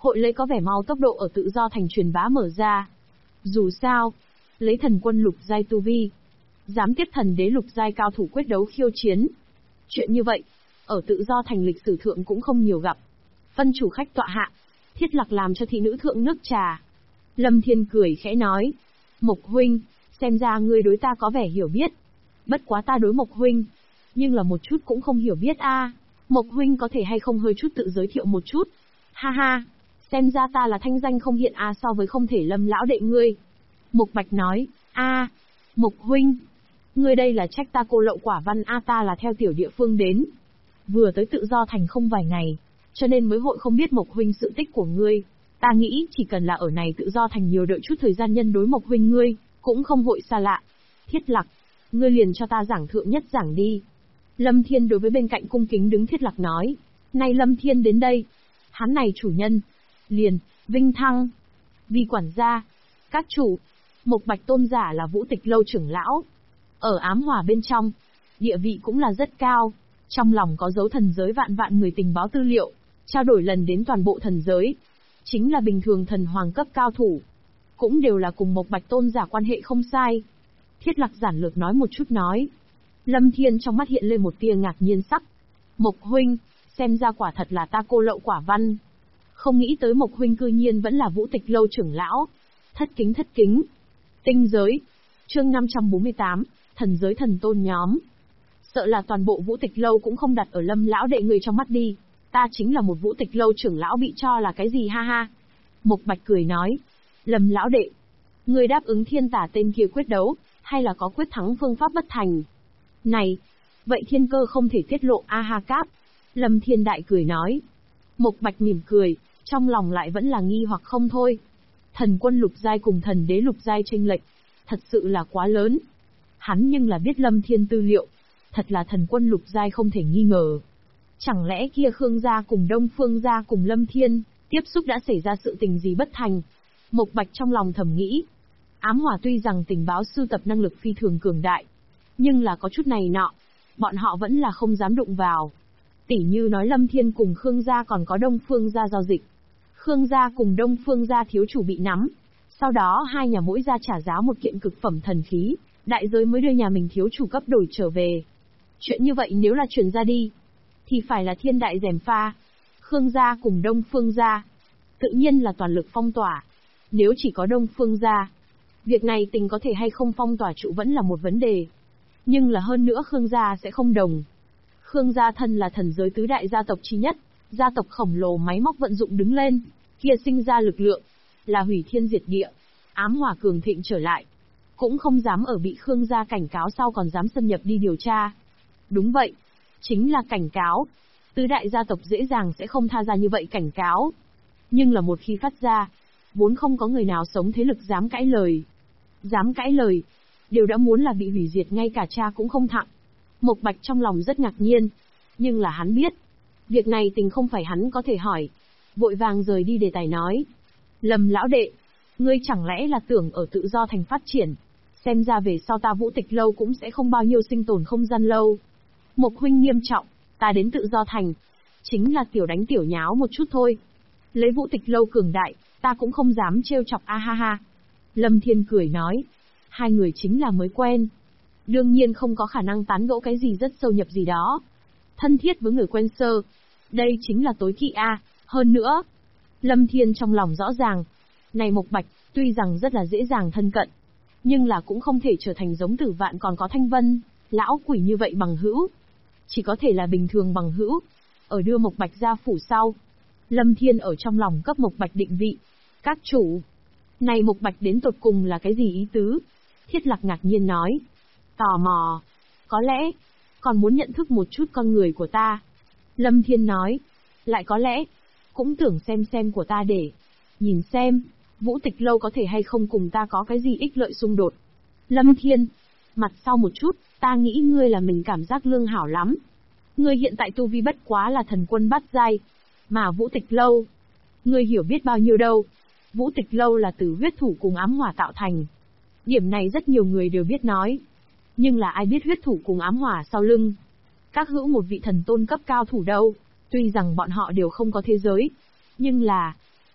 Hội lấy có vẻ mau tốc độ ở tự do thành truyền bá mở ra. Dù sao, lấy thần quân lục giai tu vi, dám tiếp thần đế lục giai cao thủ quyết đấu khiêu chiến. Chuyện như vậy, ở tự do thành lịch sử thượng cũng không nhiều gặp. Phân chủ khách tọa hạ, Thiết Lạc làm cho thị nữ thượng nước trà. Lâm Thiên cười khẽ nói, Mộc huynh, xem ra ngươi đối ta có vẻ hiểu biết. Bất quá ta đối Mộc huynh, nhưng là một chút cũng không hiểu biết a. Mộc huynh có thể hay không hơi chút tự giới thiệu một chút? Ha ha, xem ra ta là thanh danh không hiện a so với không thể Lâm lão đệ ngươi. Mộc Bạch nói, a, Mộc huynh, ngươi đây là trách ta cô lậu quả văn a, ta là theo tiểu địa phương đến. Vừa tới tự do thành không vài ngày, cho nên mới hội không biết Mộc huynh sự tích của ngươi. Ta nghĩ chỉ cần là ở này tự do thành nhiều đợi chút thời gian nhân đối Mộc huynh ngươi, cũng không hội xa lạ. Thiết Lạc, ngươi liền cho ta giảng thượng nhất giảng đi. Lâm Thiên đối với bên cạnh cung kính đứng Thiết Lạc nói, nay Lâm Thiên đến đây, hắn này chủ nhân, liền, vinh thăng, vì quản gia, các chủ, Mộc Bạch tôn giả là Vũ Tịch lâu trưởng lão. Ở ám hỏa bên trong, địa vị cũng là rất cao, trong lòng có dấu thần giới vạn vạn người tình báo tư liệu, trao đổi lần đến toàn bộ thần giới. Chính là bình thường thần hoàng cấp cao thủ, cũng đều là cùng Mộc Bạch tôn giả quan hệ không sai. Thiết Lạc giản lược nói một chút nói. Lâm Thiên trong mắt hiện lên một tia ngạc nhiên sắc. Mộc huynh, xem ra quả thật là ta cô lậu quả văn. Không nghĩ tới Mộc huynh cư nhiên vẫn là Vũ Tịch lâu trưởng lão. Thất kính thất kính. Tinh giới. Chương 548, thần giới thần tôn nhóm. Sợ là toàn bộ Vũ Tịch lâu cũng không đặt ở Lâm lão đệ người trong mắt đi. Ta chính là một Vũ Tịch lâu trưởng lão bị cho là cái gì ha ha. Mộc Bạch cười nói. Lâm lão đệ, ngươi đáp ứng thiên tả tên kia quyết đấu, hay là có quyết thắng phương pháp bất thành? Này, vậy thiên cơ không thể tiết lộ a ha cáp. Lâm Thiên Đại cười nói. Mộc Bạch mỉm cười, trong lòng lại vẫn là nghi hoặc không thôi. Thần quân lục giai cùng thần đế lục giai chênh lệch, thật sự là quá lớn. Hắn nhưng là biết Lâm Thiên tư liệu, thật là thần quân lục giai không thể nghi ngờ. Chẳng lẽ kia Khương gia cùng Đông Phương gia cùng Lâm Thiên, tiếp xúc đã xảy ra sự tình gì bất thành? Mộc Bạch trong lòng thầm nghĩ. Ám hỏa tuy rằng tình báo sưu tập năng lực phi thường cường đại, nhưng là có chút này nọ, bọn họ vẫn là không dám đụng vào. Tỉ như nói Lâm Thiên cùng Khương gia còn có Đông Phương gia giao dịch. Khương gia cùng Đông Phương gia thiếu chủ bị nắm, sau đó hai nhà mỗi gia trả giá một kiện cực phẩm thần khí, đại giới mới đưa nhà mình thiếu chủ cấp đổi trở về. Chuyện như vậy nếu là truyền ra đi, thì phải là thiên đại gièm pha. Khương gia cùng Đông Phương gia, tự nhiên là toàn lực phong tỏa. Nếu chỉ có Đông Phương gia, việc này tình có thể hay không phong tỏa trụ vẫn là một vấn đề. Nhưng là hơn nữa Khương gia sẽ không đồng. Khương gia thân là thần giới tứ đại gia tộc chi nhất, gia tộc khổng lồ máy móc vận dụng đứng lên, kia sinh ra lực lượng, là hủy thiên diệt địa, ám hỏa cường thịnh trở lại. Cũng không dám ở bị Khương gia cảnh cáo sau còn dám xâm nhập đi điều tra. Đúng vậy, chính là cảnh cáo. Tứ đại gia tộc dễ dàng sẽ không tha ra như vậy cảnh cáo. Nhưng là một khi phát ra, vốn không có người nào sống thế lực dám cãi lời. Dám cãi lời, đều đã muốn là bị hủy diệt ngay cả cha cũng không thặng. Mộc Bạch trong lòng rất ngạc nhiên, nhưng là hắn biết, việc này tình không phải hắn có thể hỏi. Vội vàng rời đi đề tài nói. Lâm lão đệ, ngươi chẳng lẽ là tưởng ở tự do thành phát triển, xem ra về sau ta Vũ Tịch lâu cũng sẽ không bao nhiêu sinh tồn không gian lâu. Mộc huynh nghiêm trọng, ta đến tự do thành, chính là tiểu đánh tiểu nháo một chút thôi. Lấy Vũ Tịch lâu cường đại, ta cũng không dám trêu chọc a ha ha. Lâm Thiên cười nói, hai người chính là mới quen. Đương nhiên không có khả năng tán gẫu cái gì rất sâu nhập gì đó. Thân thiết với người quen sơ, đây chính là tối kỵ a. Hơn nữa, Lâm Thiên trong lòng rõ ràng, này Mộc Bạch, tuy rằng rất là dễ dàng thân cận, nhưng là cũng không thể trở thành giống Tử Vạn còn có Thanh Vân, lão quỷ như vậy bằng hữu. Chỉ có thể là bình thường bằng hữu. Ở đưa Mộc Bạch ra phủ sau, Lâm Thiên ở trong lòng cấp Mộc Bạch định vị. Các chủ, này Mộc Bạch đến tột cùng là cái gì ý tứ? Thiết Lạc ngạc nhiên nói. Tò mò. Có lẽ, còn muốn nhận thức một chút con người của ta. Lâm Thiên nói. Lại có lẽ, cũng tưởng xem của ta để nhìn xem, Vũ Tịch lâu có thể hay không cùng ta có cái gì ích lợi xung đột. Lâm Thiên, mặt sau một chút, ta nghĩ ngươi là mình cảm giác lương hảo lắm. Ngươi hiện tại tu vi bất quá là thần quân bát giai, mà Vũ Tịch lâu, ngươi hiểu biết bao nhiêu đâu. Vũ Tịch lâu là từ huyết thủ cùng ám hỏa tạo thành. Điểm này rất nhiều người đều biết nói. Nhưng là ai biết huyết thủ cùng ám hỏa sau lưng? Các hữu một vị thần tôn cấp cao thủ đâu. Tuy rằng bọn họ đều không có thế giới, nhưng là,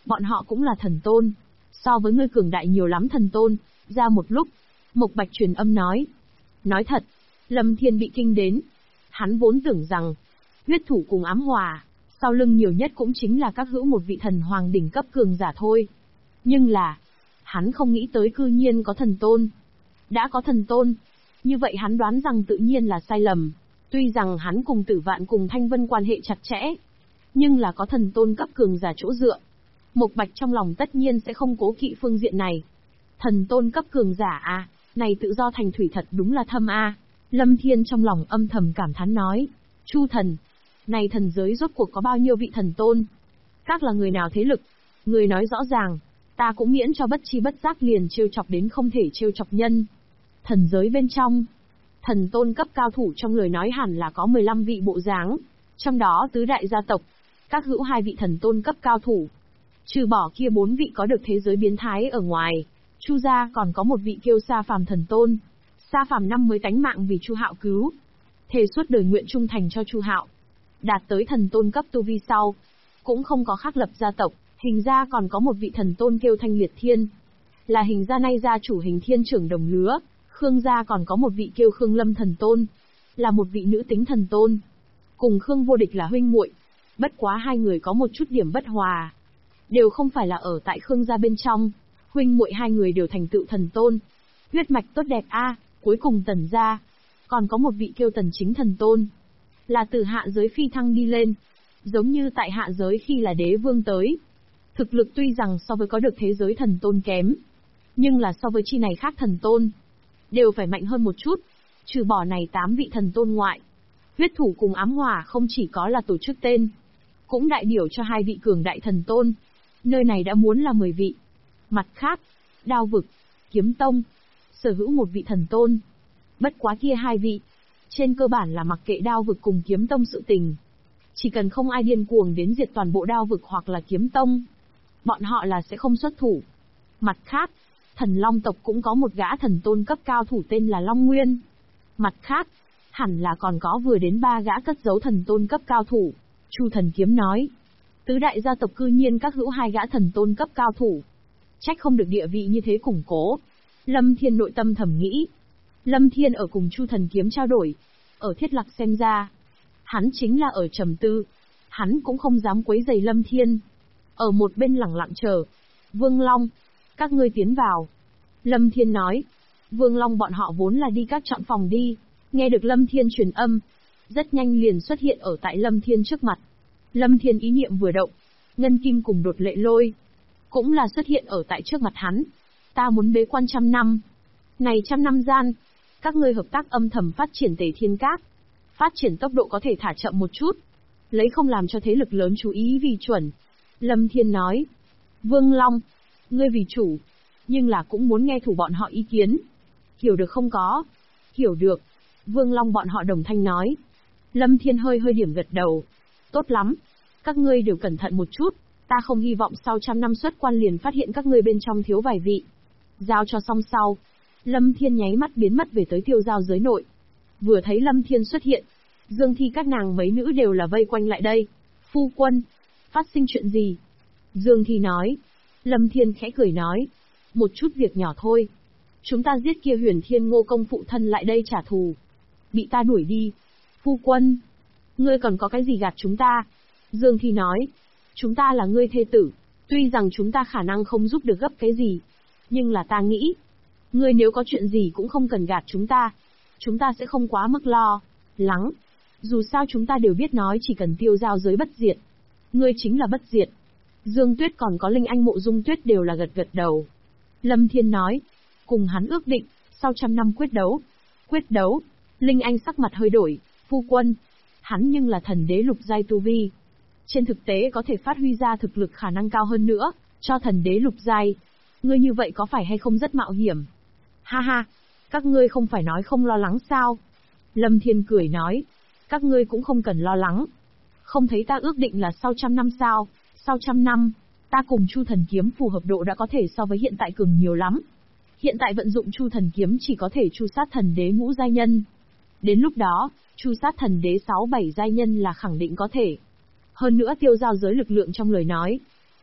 Bọn họ cũng là thần tôn. So với ngươi cường đại nhiều lắm thần tôn. Ra một lúc, Mộc Bạch truyền âm nói. Nói thật, Lâm Thiên bị kinh đến. Hắn vốn tưởng rằng, huyết thủ cùng ám hỏa, sau lưng nhiều nhất cũng chính là các hữu một vị thần hoàng đỉnh cấp cường giả thôi. Nhưng là, hắn không nghĩ tới cư nhiên có thần tôn. Đã có thần tôn, như vậy hắn đoán rằng tự nhiên là sai lầm. Tuy rằng hắn cùng Tử Vạn cùng Thanh Vân quan hệ chặt chẽ, nhưng là có thần tôn cấp cường giả chỗ dựa. Mộc Bạch trong lòng tất nhiên sẽ không cố kỵ phương diện này. Thần tôn cấp cường giả à, này tự do thành thủy thật đúng là thâm a. Lâm Thiên trong lòng âm thầm cảm thán nói. Chu thần, này thần giới rốt cuộc có bao nhiêu vị thần tôn? Các là người nào thế lực? Người nói rõ ràng, ta cũng miễn cho bất chi bất giác liền trêu chọc đến không thể trêu chọc nhân. Thần giới bên trong, thần tôn cấp cao thủ trong lời nói hẳn là có 15 vị bộ dáng, trong đó tứ đại gia tộc, các hữu 2 vị thần tôn cấp cao thủ. Trừ bỏ kia 4 vị có được thế giới biến thái ở ngoài, Chu gia còn có một vị kêu Sa Phàm thần tôn. Sa Phàm năm mới tánh mạng vì Chu Hạo cứu, thề suốt đời nguyện trung thành cho Chu Hạo. Đạt tới thần tôn cấp tu vi sau, cũng không có khắc lập gia tộc. Hình gia còn có một vị thần tôn kêu Thanh Liệt Thiên, là Hình gia nay gia chủ Hình Thiên trưởng đồng lứa. Khương gia còn có một vị kêu Khương Lâm thần tôn, là một vị nữ tính thần tôn. Cùng Khương Vô Địch là huynh muội, bất quá hai người có một chút điểm bất hòa, đều không phải là ở tại Khương gia bên trong. Huynh muội hai người đều thành tựu thần tôn, huyết mạch tốt đẹp a. Cuối cùng Tần gia còn có một vị kêu Tần Chính thần tôn, là từ hạ giới phi thăng đi lên, giống như tại hạ giới khi là đế vương tới. Thực lực tuy rằng so với có được thế giới thần tôn kém, nhưng là so với chi này khác thần tôn, đều phải mạnh hơn một chút. Trừ bỏ này 8 vị thần tôn ngoại, huyết thủ cùng ám hỏa không chỉ có là tổ chức tên, cũng đại biểu cho 2 vị cường đại thần tôn. Nơi này đã muốn là 10 vị. Mặt khác, Đao vực, Kiếm tông, sở hữu một vị thần tôn. Bất quá kia 2 vị, trên cơ bản là mặc kệ Đao vực cùng Kiếm tông sự tình. Chỉ cần không ai điên cuồng đến diệt toàn bộ Đao vực hoặc là Kiếm tông, bọn họ là sẽ không xuất thủ. Mặt khác, Thần Long tộc cũng có một gã thần tôn cấp cao thủ tên là Long Nguyên. Mặt khác, hẳn là còn có vừa đến 3 gã cất giấu thần tôn cấp cao thủ. Chu Thần Kiếm nói, tứ đại gia tộc cư nhiên các hữu 2 gã thần tôn cấp cao thủ. Trách không được địa vị như thế củng cố. Lâm Thiên nội tâm thầm nghĩ. Lâm Thiên ở cùng Chu Thần Kiếm trao đổi, ở Thiết Lạc xem ra, hắn chính là ở trầm tư. Hắn cũng không dám quấy rầy Lâm Thiên, ở một bên lẳng lặng chờ. Vương Long, các ngươi tiến vào. Lâm Thiên nói. Vương Long bọn họ vốn là đi các chọn phòng đi. Nghe được Lâm Thiên truyền âm, rất nhanh liền xuất hiện ở tại Lâm Thiên trước mặt. Lâm Thiên ý niệm vừa động, Ngân Kim cùng Đột Lệ Lôi cũng là xuất hiện ở tại trước mặt hắn. Ta muốn bế quan 100 năm. Này 100 năm gian, các ngươi hợp tác âm thầm phát triển Tề Thiên Các. Phát triển tốc độ có thể thả chậm một chút, lấy không làm cho thế lực lớn chú ý vì chuẩn. Lâm Thiên nói. Vương Long, ngươi vì chủ, nhưng là cũng muốn nghe thủ bọn họ ý kiến. Hiểu được không có? Hiểu được. Vương Long bọn họ đồng thanh nói. Lâm Thiên hơi điểm gật đầu. Tốt lắm. Các ngươi đều cẩn thận một chút. Ta không hy vọng sau 100 năm xuất quan liền phát hiện các ngươi bên trong thiếu vài vị. Giao cho xong sau, Lâm Thiên nháy mắt biến mất về tới tiêu giao giới nội. Vừa thấy Lâm Thiên xuất hiện, Dương Thi các nàng mấy nữ đều là vây quanh lại đây. Phu quân, phát sinh chuyện gì? Dương Thi nói. Lâm Thiên khẽ cười nói. Một chút việc nhỏ thôi. Chúng ta giết kia Huyền Thiên Ngô công phụ thân lại đây trả thù. Bị ta đuổi đi. Phu quân, ngươi còn có cái gì gạt chúng ta? Dương Thi nói. Chúng ta là ngươi thê tử. Tuy rằng chúng ta khả năng không giúp được gấp cái gì, nhưng là ta nghĩ, ngươi nếu có chuyện gì cũng không cần gạt chúng ta. Chúng ta sẽ không quá mức lo lắng. Dù sao chúng ta đều biết nói chỉ cần tiêu giao giới bất diệt, ngươi chính là bất diệt. Dương Tuyết còn có Linh Anh Mộ Dung Tuyết đều là gật gật đầu. Lâm Thiên nói, cùng hắn ước định, sau 100 năm quyết đấu. Quyết đấu? Linh Anh sắc mặt hơi đổi. Phu quân, hắn nhưng là thần đế lục giai tu vi. Trên thực tế có thể phát huy ra thực lực khả năng cao hơn nữa, cho thần đế lục giai. Ngươi như vậy có phải hay không rất mạo hiểm? Ha ha, các ngươi không phải nói không lo lắng sao? Lâm Thiên cười nói, các ngươi cũng không cần lo lắng. Không thấy ta ước định là sau 100 năm sao? Sau 100 năm, ta cùng Chu Thần Kiếm phù hợp độ đã có thể so với hiện tại cường nhiều lắm. Hiện tại vận dụng Chu Thần Kiếm chỉ có thể chu sát thần đế ngũ giai nhân. Đến lúc đó, chu sát thần đế 6-7 giai nhân là khẳng định có thể. Hơn nữa tiêu giao giới lực lượng trong lời nói,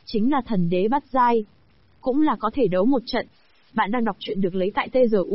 chính là thần đế bát giai. Cũng là có thể đấu một trận. Bạn đang đọc truyện được lấy tại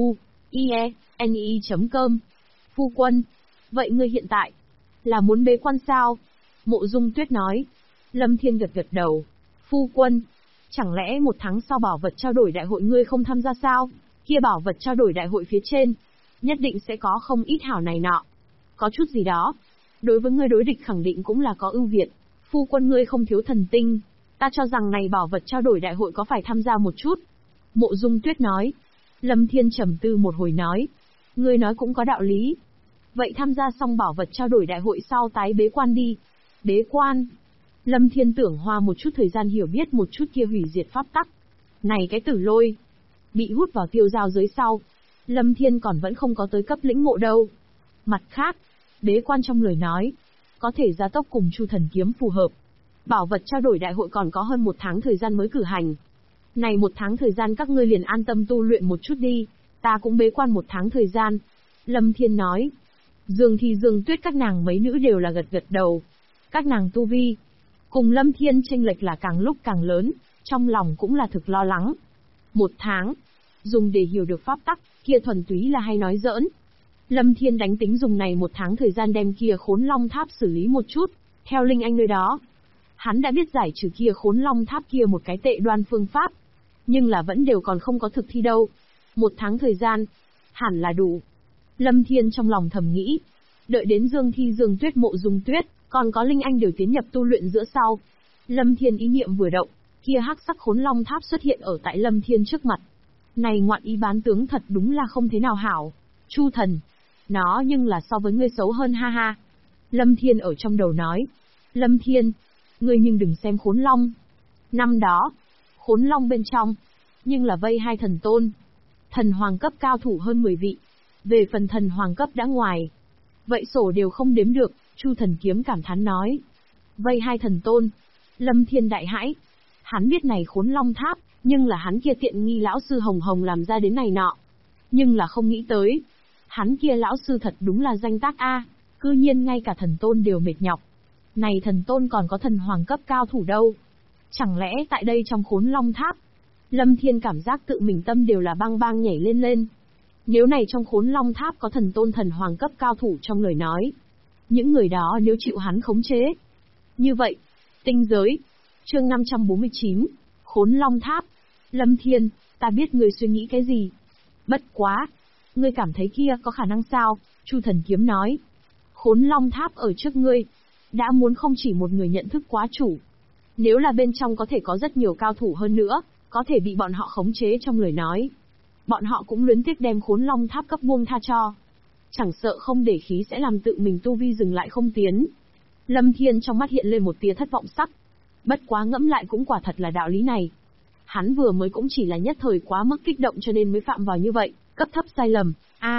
tzu.ie.ne.com. Phu quân, vậy ngươi hiện tại là muốn bế quan sao? Mộ Dung Tuyết nói. Lâm Thiên gật gật đầu. Phu quân, chẳng lẽ 1 tháng sau bảo vật trao đổi đại hội ngươi không tham gia sao? Kia bảo vật trao đổi đại hội phía trên, nhất định sẽ có không ít hảo này nọ. Có chút gì đó. Đối với ngươi đối địch khẳng định cũng là có ưu việt. Phu quân ngươi không thiếu thần tinh. Ta cho rằng này bảo vật trao đổi đại hội có phải tham gia một chút. Mộ Dung Tuyết nói. Lâm Thiên trầm tư một hồi nói. Ngươi nói cũng có đạo lý. Vậy tham gia xong bảo vật trao đổi đại hội sau tái bế quan đi. Bế quan. Lâm Thiên tưởng hoa một chút thời gian hiểu biết một chút kia hủy diệt pháp tắc. Này cái Tử Lôi. Bị hút vào tiêu giao giới sau. Lâm Thiên còn vẫn không có tới cấp lĩnh ngộ đâu. Mặt khác, bế quan trong lời nói, có thể gia tốc cùng Chu Thần Kiếm phù hợp. Bảo vật trao đổi đại hội còn có hơn 1 tháng thời gian mới cử hành. Này 1 tháng thời gian các ngươi liền an tâm tu luyện một chút đi, ta cũng bế quan 1 tháng thời gian. Lâm Thiên nói. Dương Thi Dương Tuyết các nàng mấy nữ đều là gật gật đầu. Các nàng tu vi cùng Lâm Thiên chênh lệch là càng lúc càng lớn, trong lòng cũng là thực lo lắng. 1 tháng, dùng để hiểu được pháp tắc, kia thuần túy là hay nói giỡn. Lâm Thiên đánh tính dùng này 1 tháng thời gian đem kia Khốn Long Tháp xử lý một chút, theo Linh Anh nơi đó. Hắn đã biết giải trừ kia Khốn Long Tháp kia một cái tệ đoan phương pháp, nhưng là vẫn đều còn không có thực thi đâu. 1 tháng thời gian, hẳn là đủ. Lâm Thiên trong lòng thầm nghĩ, đợi đến Dương Thi Dương Tuyết Mộ Dung Tuyết, còn có Linh Anh đều tiến nhập tu luyện giữa sau. Lâm Thiên ý niệm vừa động, kia hắc sắc Khốn Long Tháp xuất hiện ở tại Lâm Thiên trước mặt. Này ngoạn ý bán tướng thật đúng là không thế nào hảo. Chu thần, nó nhưng là so với ngươi xấu hơn ha ha. Lâm Thiên ở trong đầu nói. Lâm Thiên, ngươi nhưng đừng xem Khốn Long. Năm đó, Khốn Long bên trong, nhưng là vây 2 thần tôn. Thần hoàng cấp cao thủ hơn 10 vị. Về phần thần hoàng cấp đã ngoài. Vậy sổ đều không đếm được, Chu Thần Kiếm cảm thán nói. Vây 2 thần tôn. Lâm Thiên đại hãi. Hắn biết này Khốn Long Tháp, nhưng là hắn kia tiện nghi lão sư Hồng Hồng làm ra đến này nọ. Nhưng là không nghĩ tới. Hắn kia lão sư thật đúng là danh tác A, cư nhiên ngay cả thần tôn đều mệt nhọc. Này thần tôn còn có thần hoàng cấp cao thủ đâu. Chẳng lẽ tại đây trong Khốn Long Tháp, Lâm Thiên cảm giác tự mình tâm đều là bang bang nhảy lên lên. Nếu này trong Khốn Long Tháp có thần tôn thần hoàng cấp cao thủ trong lời nói, những người đó nếu chịu hắn khống chế. Như vậy, tinh giới, chương 549, Khốn Long Tháp. Lâm Thiên, ta biết ngươi suy nghĩ cái gì. Bất quá, ngươi cảm thấy kia có khả năng sao? Chu Thần Kiếm nói. Khốn Long Tháp ở trước ngươi, đã muốn không chỉ một người nhận thức quá chủ. Nếu là bên trong có thể có rất nhiều cao thủ hơn nữa, có thể bị bọn họ khống chế trong lời nói. Bọn họ cũng luyến tiếc đem Khốn Long Tháp cấp buông tha cho. Chẳng sợ không để khí sẽ làm tự mình tu vi dừng lại không tiến. Lâm Thiên trong mắt hiện lên một tia thất vọng sắc. Bất quá ngẫm lại cũng quả thật là đạo lý này. Hắn vừa mới cũng chỉ là nhất thời quá mức kích động cho nên mới phạm vào như vậy, cấp thấp sai lầm.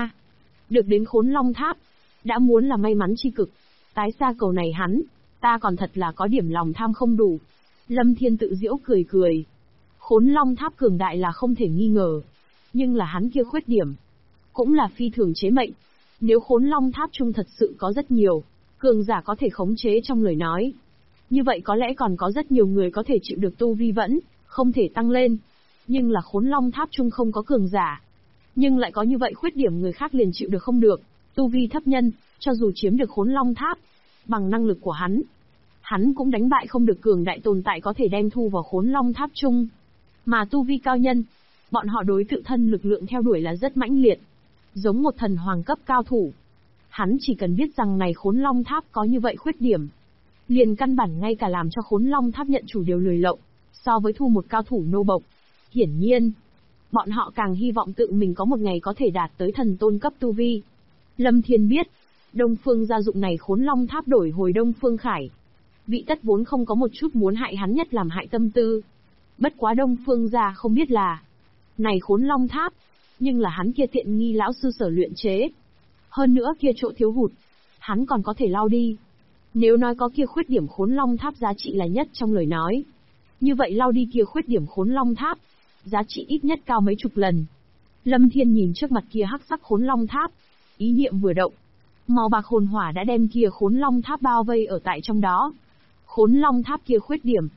Được đến Khốn Long Tháp, đã muốn là may mắn chi cực. Tái xa cầu này hắn, ta còn thật là có điểm lòng tham không đủ. Lâm Thiên tự giễu cười cười. Khốn Long Tháp cường đại là không thể nghi ngờ. Nhưng là hắn kia khuyết điểm, cũng là phi thường chế mệnh. Nếu Khốn Long Tháp chung thật sự có rất nhiều cường giả có thể khống chế trong lời nói, như vậy có lẽ còn có rất nhiều người có thể chịu được tu vi vẫn không thể tăng lên. Nhưng là Khốn Long Tháp chung không có cường giả, nhưng lại có như vậy khuyết điểm người khác liền chịu được không được. Tu vi thấp nhân, cho dù chiếm được Khốn Long Tháp, bằng năng lực của hắn cũng đánh bại không được cường đại tồn tại có thể đem thu vào Khốn Long Tháp chung. Mà tu vi cao nhân, bọn họ đối tự thân lực lượng theo đuổi là rất mãnh liệt, giống một thần hoàng cấp cao thủ. Hắn chỉ cần biết rằng này Khốn Long Tháp có như vậy khuyết điểm, liền căn bản ngay cả làm cho Khốn Long Tháp nhận chủ đều lười lộng, so với thu một cao thủ nô bộc. Hiển nhiên, bọn họ càng hy vọng tự mình có một ngày có thể đạt tới thần tôn cấp tu vi. Lâm Thiên biết, Đông Phương gia dụng này Khốn Long Tháp đổi hồi Đông Phương Khải. Vị tất vốn không có một chút muốn hại hắn nhất làm hại tâm tư. Bất quá Đông Phương gia không biết là, này Khốn Long Tháp, nhưng là hắn kia tiện nghi lão sư sở luyện chế. Hơn nữa kia chỗ thiếu hụt, hắn còn có thể lau đi. Nếu nói có kia khuyết điểm Khốn Long Tháp giá trị là nhất trong lời nói, như vậy lau đi kia khuyết điểm Khốn Long Tháp, giá trị ít nhất cao mấy chục lần. Lâm Thiên nhìn trước mặt kia hắc sắc Khốn Long Tháp, ý niệm vừa động, màu bạc hồn hỏa đã đem kia Khốn Long Tháp bao vây ở tại trong đó. Khốn Long Tháp kia khuyết điểm,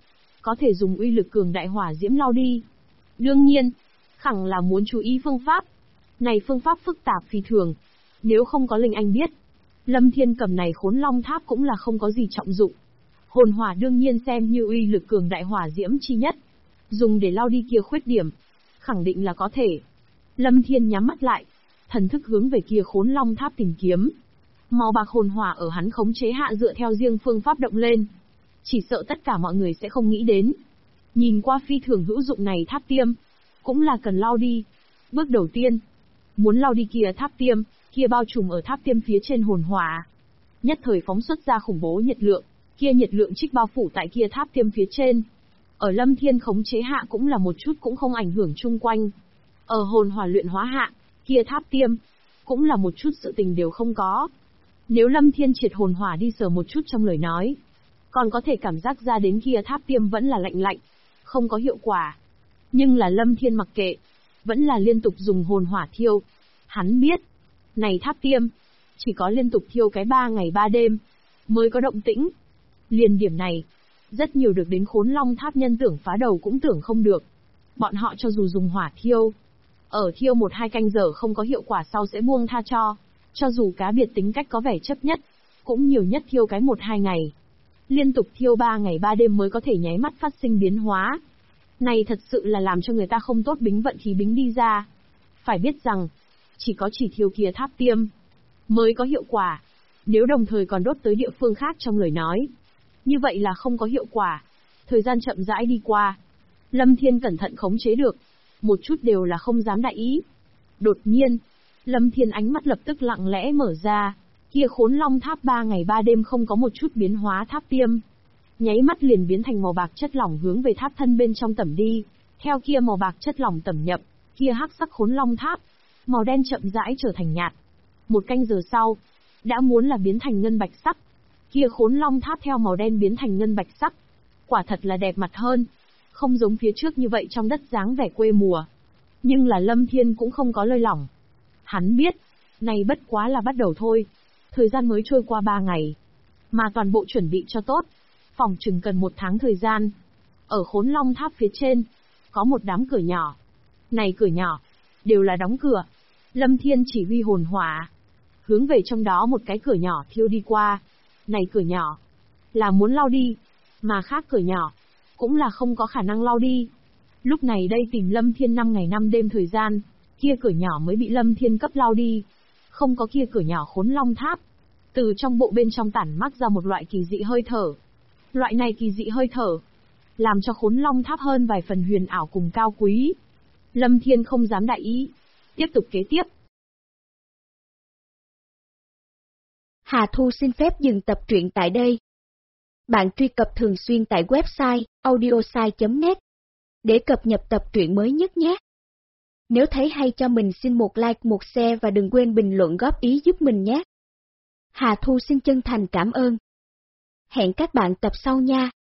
có thể dùng uy lực cường đại hỏa diễm lau đi. Đương nhiên, khẳng là muốn chú ý phương pháp. Này phương pháp phức tạp phi thường. Nếu không có Linh Anh biết, Lâm Thiên cầm này Khốn Long Tháp cũng là không có gì trọng dụng. Hồn hỏa đương nhiên xem như uy lực cường đại hỏa diễm chi nhất. Dùng để lau đi kia khuyết điểm. Khẳng định là có thể. Lâm Thiên nhắm mắt lại. Thần thức hướng về kia Khốn Long Tháp tìm kiếm. Màu bạc hồn hỏa ở hắn khống chế hạ dựa theo riêng phương pháp động lên. Chỉ sợ tất cả mọi người sẽ không nghĩ đến. Nhìn qua phi thường hữu dụng này tháp tiêm. Cũng là cần lau đi. Bước đầu tiên. Muốn lau đi kia tháp tiêm, kia bao trùm ở tháp tiêm phía trên hồn hỏa. Nhất thời phóng xuất ra khủng bố nhiệt lượng. Kia nhiệt lượng trích bao phủ tại kia tháp tiêm phía trên. Ở Lâm Thiên khống chế hạ cũng là một chút cũng không ảnh hưởng chung quanh. Ở hồn hỏa luyện hóa hạ, kia tháp tiêm, cũng là một chút sự tình đều không có. Nếu Lâm Thiên triệt hồn hỏa đi sờ một chút trong lời nói, còn có thể cảm giác ra đến kia tháp tiêm vẫn là lạnh lạnh, không có hiệu quả. Nhưng là Lâm Thiên mặc kệ, vẫn là liên tục dùng hồn hỏa thiêu. Hắn biết, này tháp tiêm, chỉ có liên tục thiêu cái 3 ngày 3 đêm, mới có động tĩnh. Liền điểm này, rất nhiều được đến Khốn Long Tháp nhân tưởng phá đầu cũng tưởng không được. Bọn họ cho dù dùng hỏa thiêu, ở thiêu 1-2 canh giờ không có hiệu quả sau sẽ buông tha cho. Cho dù cá biệt tính cách có vẻ chấp nhất, cũng nhiều nhất thiêu cái 1-2 ngày. Liên tục thiêu 3 ngày 3 đêm mới có thể nháy mắt phát sinh biến hóa. Này thật sự là làm cho người ta không tốt bính vận khí bính đi ra. Phải biết rằng, chỉ thiêu kia tháp tiêm mới có hiệu quả. Nếu đồng thời còn đốt tới địa phương khác trong lời nói, như vậy là không có hiệu quả. Thời gian chậm rãi đi qua, Lâm Thiên cẩn thận khống chế được, một chút đều là không dám đại ý. Đột nhiên, Lâm Thiên ánh mắt lập tức lặng lẽ mở ra, kia Khốn Long Tháp 3 ngày 3 đêm không có một chút biến hóa tháp tiêm. Nháy mắt liền biến thành màu bạc chất lỏng hướng về tháp thân bên trong tẩm đi, theo kia màu bạc chất lỏng tẩm nhập, kia hắc sắc Khốn Long Tháp, màu đen chậm rãi trở thành nhạt. 1 canh giờ sau, đã muốn là biến thành ngân bạch sắc. Kia Khốn Long Tháp theo màu đen biến thành ngân bạch sắc. Quả thật là đẹp mặt hơn, không giống phía trước như vậy trong đất dáng vẻ quê mùa. Nhưng là Lâm Thiên cũng không có lơi lỏng. Hắn biết, này bất quá là bắt đầu thôi. Thời gian mới trôi qua 3 ngày, mà toàn bộ chuẩn bị cho tốt, phòng chừng cần 1 tháng thời gian. Ở Khốn Long Tháp phía trên, có một đám cửa nhỏ. Này cửa nhỏ, đều là đóng cửa. Lâm Thiên chỉ huy hồn hỏa, hướng về trong đó một cái cửa nhỏ thiêu đi qua. Này cửa nhỏ, là muốn lau đi, mà khác cửa nhỏ, cũng là không có khả năng lau đi. Lúc này đây tìm Lâm Thiên 5 ngày 5 đêm thời gian, kia cửa nhỏ mới bị Lâm Thiên cấp lau đi. Không có kia cửa nhỏ Khốn Long Tháp. Từ trong bộ bên trong tản mát ra một loại kỳ dị hơi thở. Loại này kỳ dị hơi thở, làm cho Khốn Long Tháp hơn vài phần huyền ảo cùng cao quý. Lâm Thiên không dám đại ý, tiếp tục kế tiếp. Hà Thu xin phép dừng tập truyện tại đây. Bạn truy cập thường xuyên tại website audiosai.net để cập nhật tập truyện mới nhất nhé. Nếu thấy hay cho mình xin một like, một share và đừng quên bình luận góp ý giúp mình nhé. Hà Thu xin chân thành cảm ơn. Hẹn các bạn tập sau nha.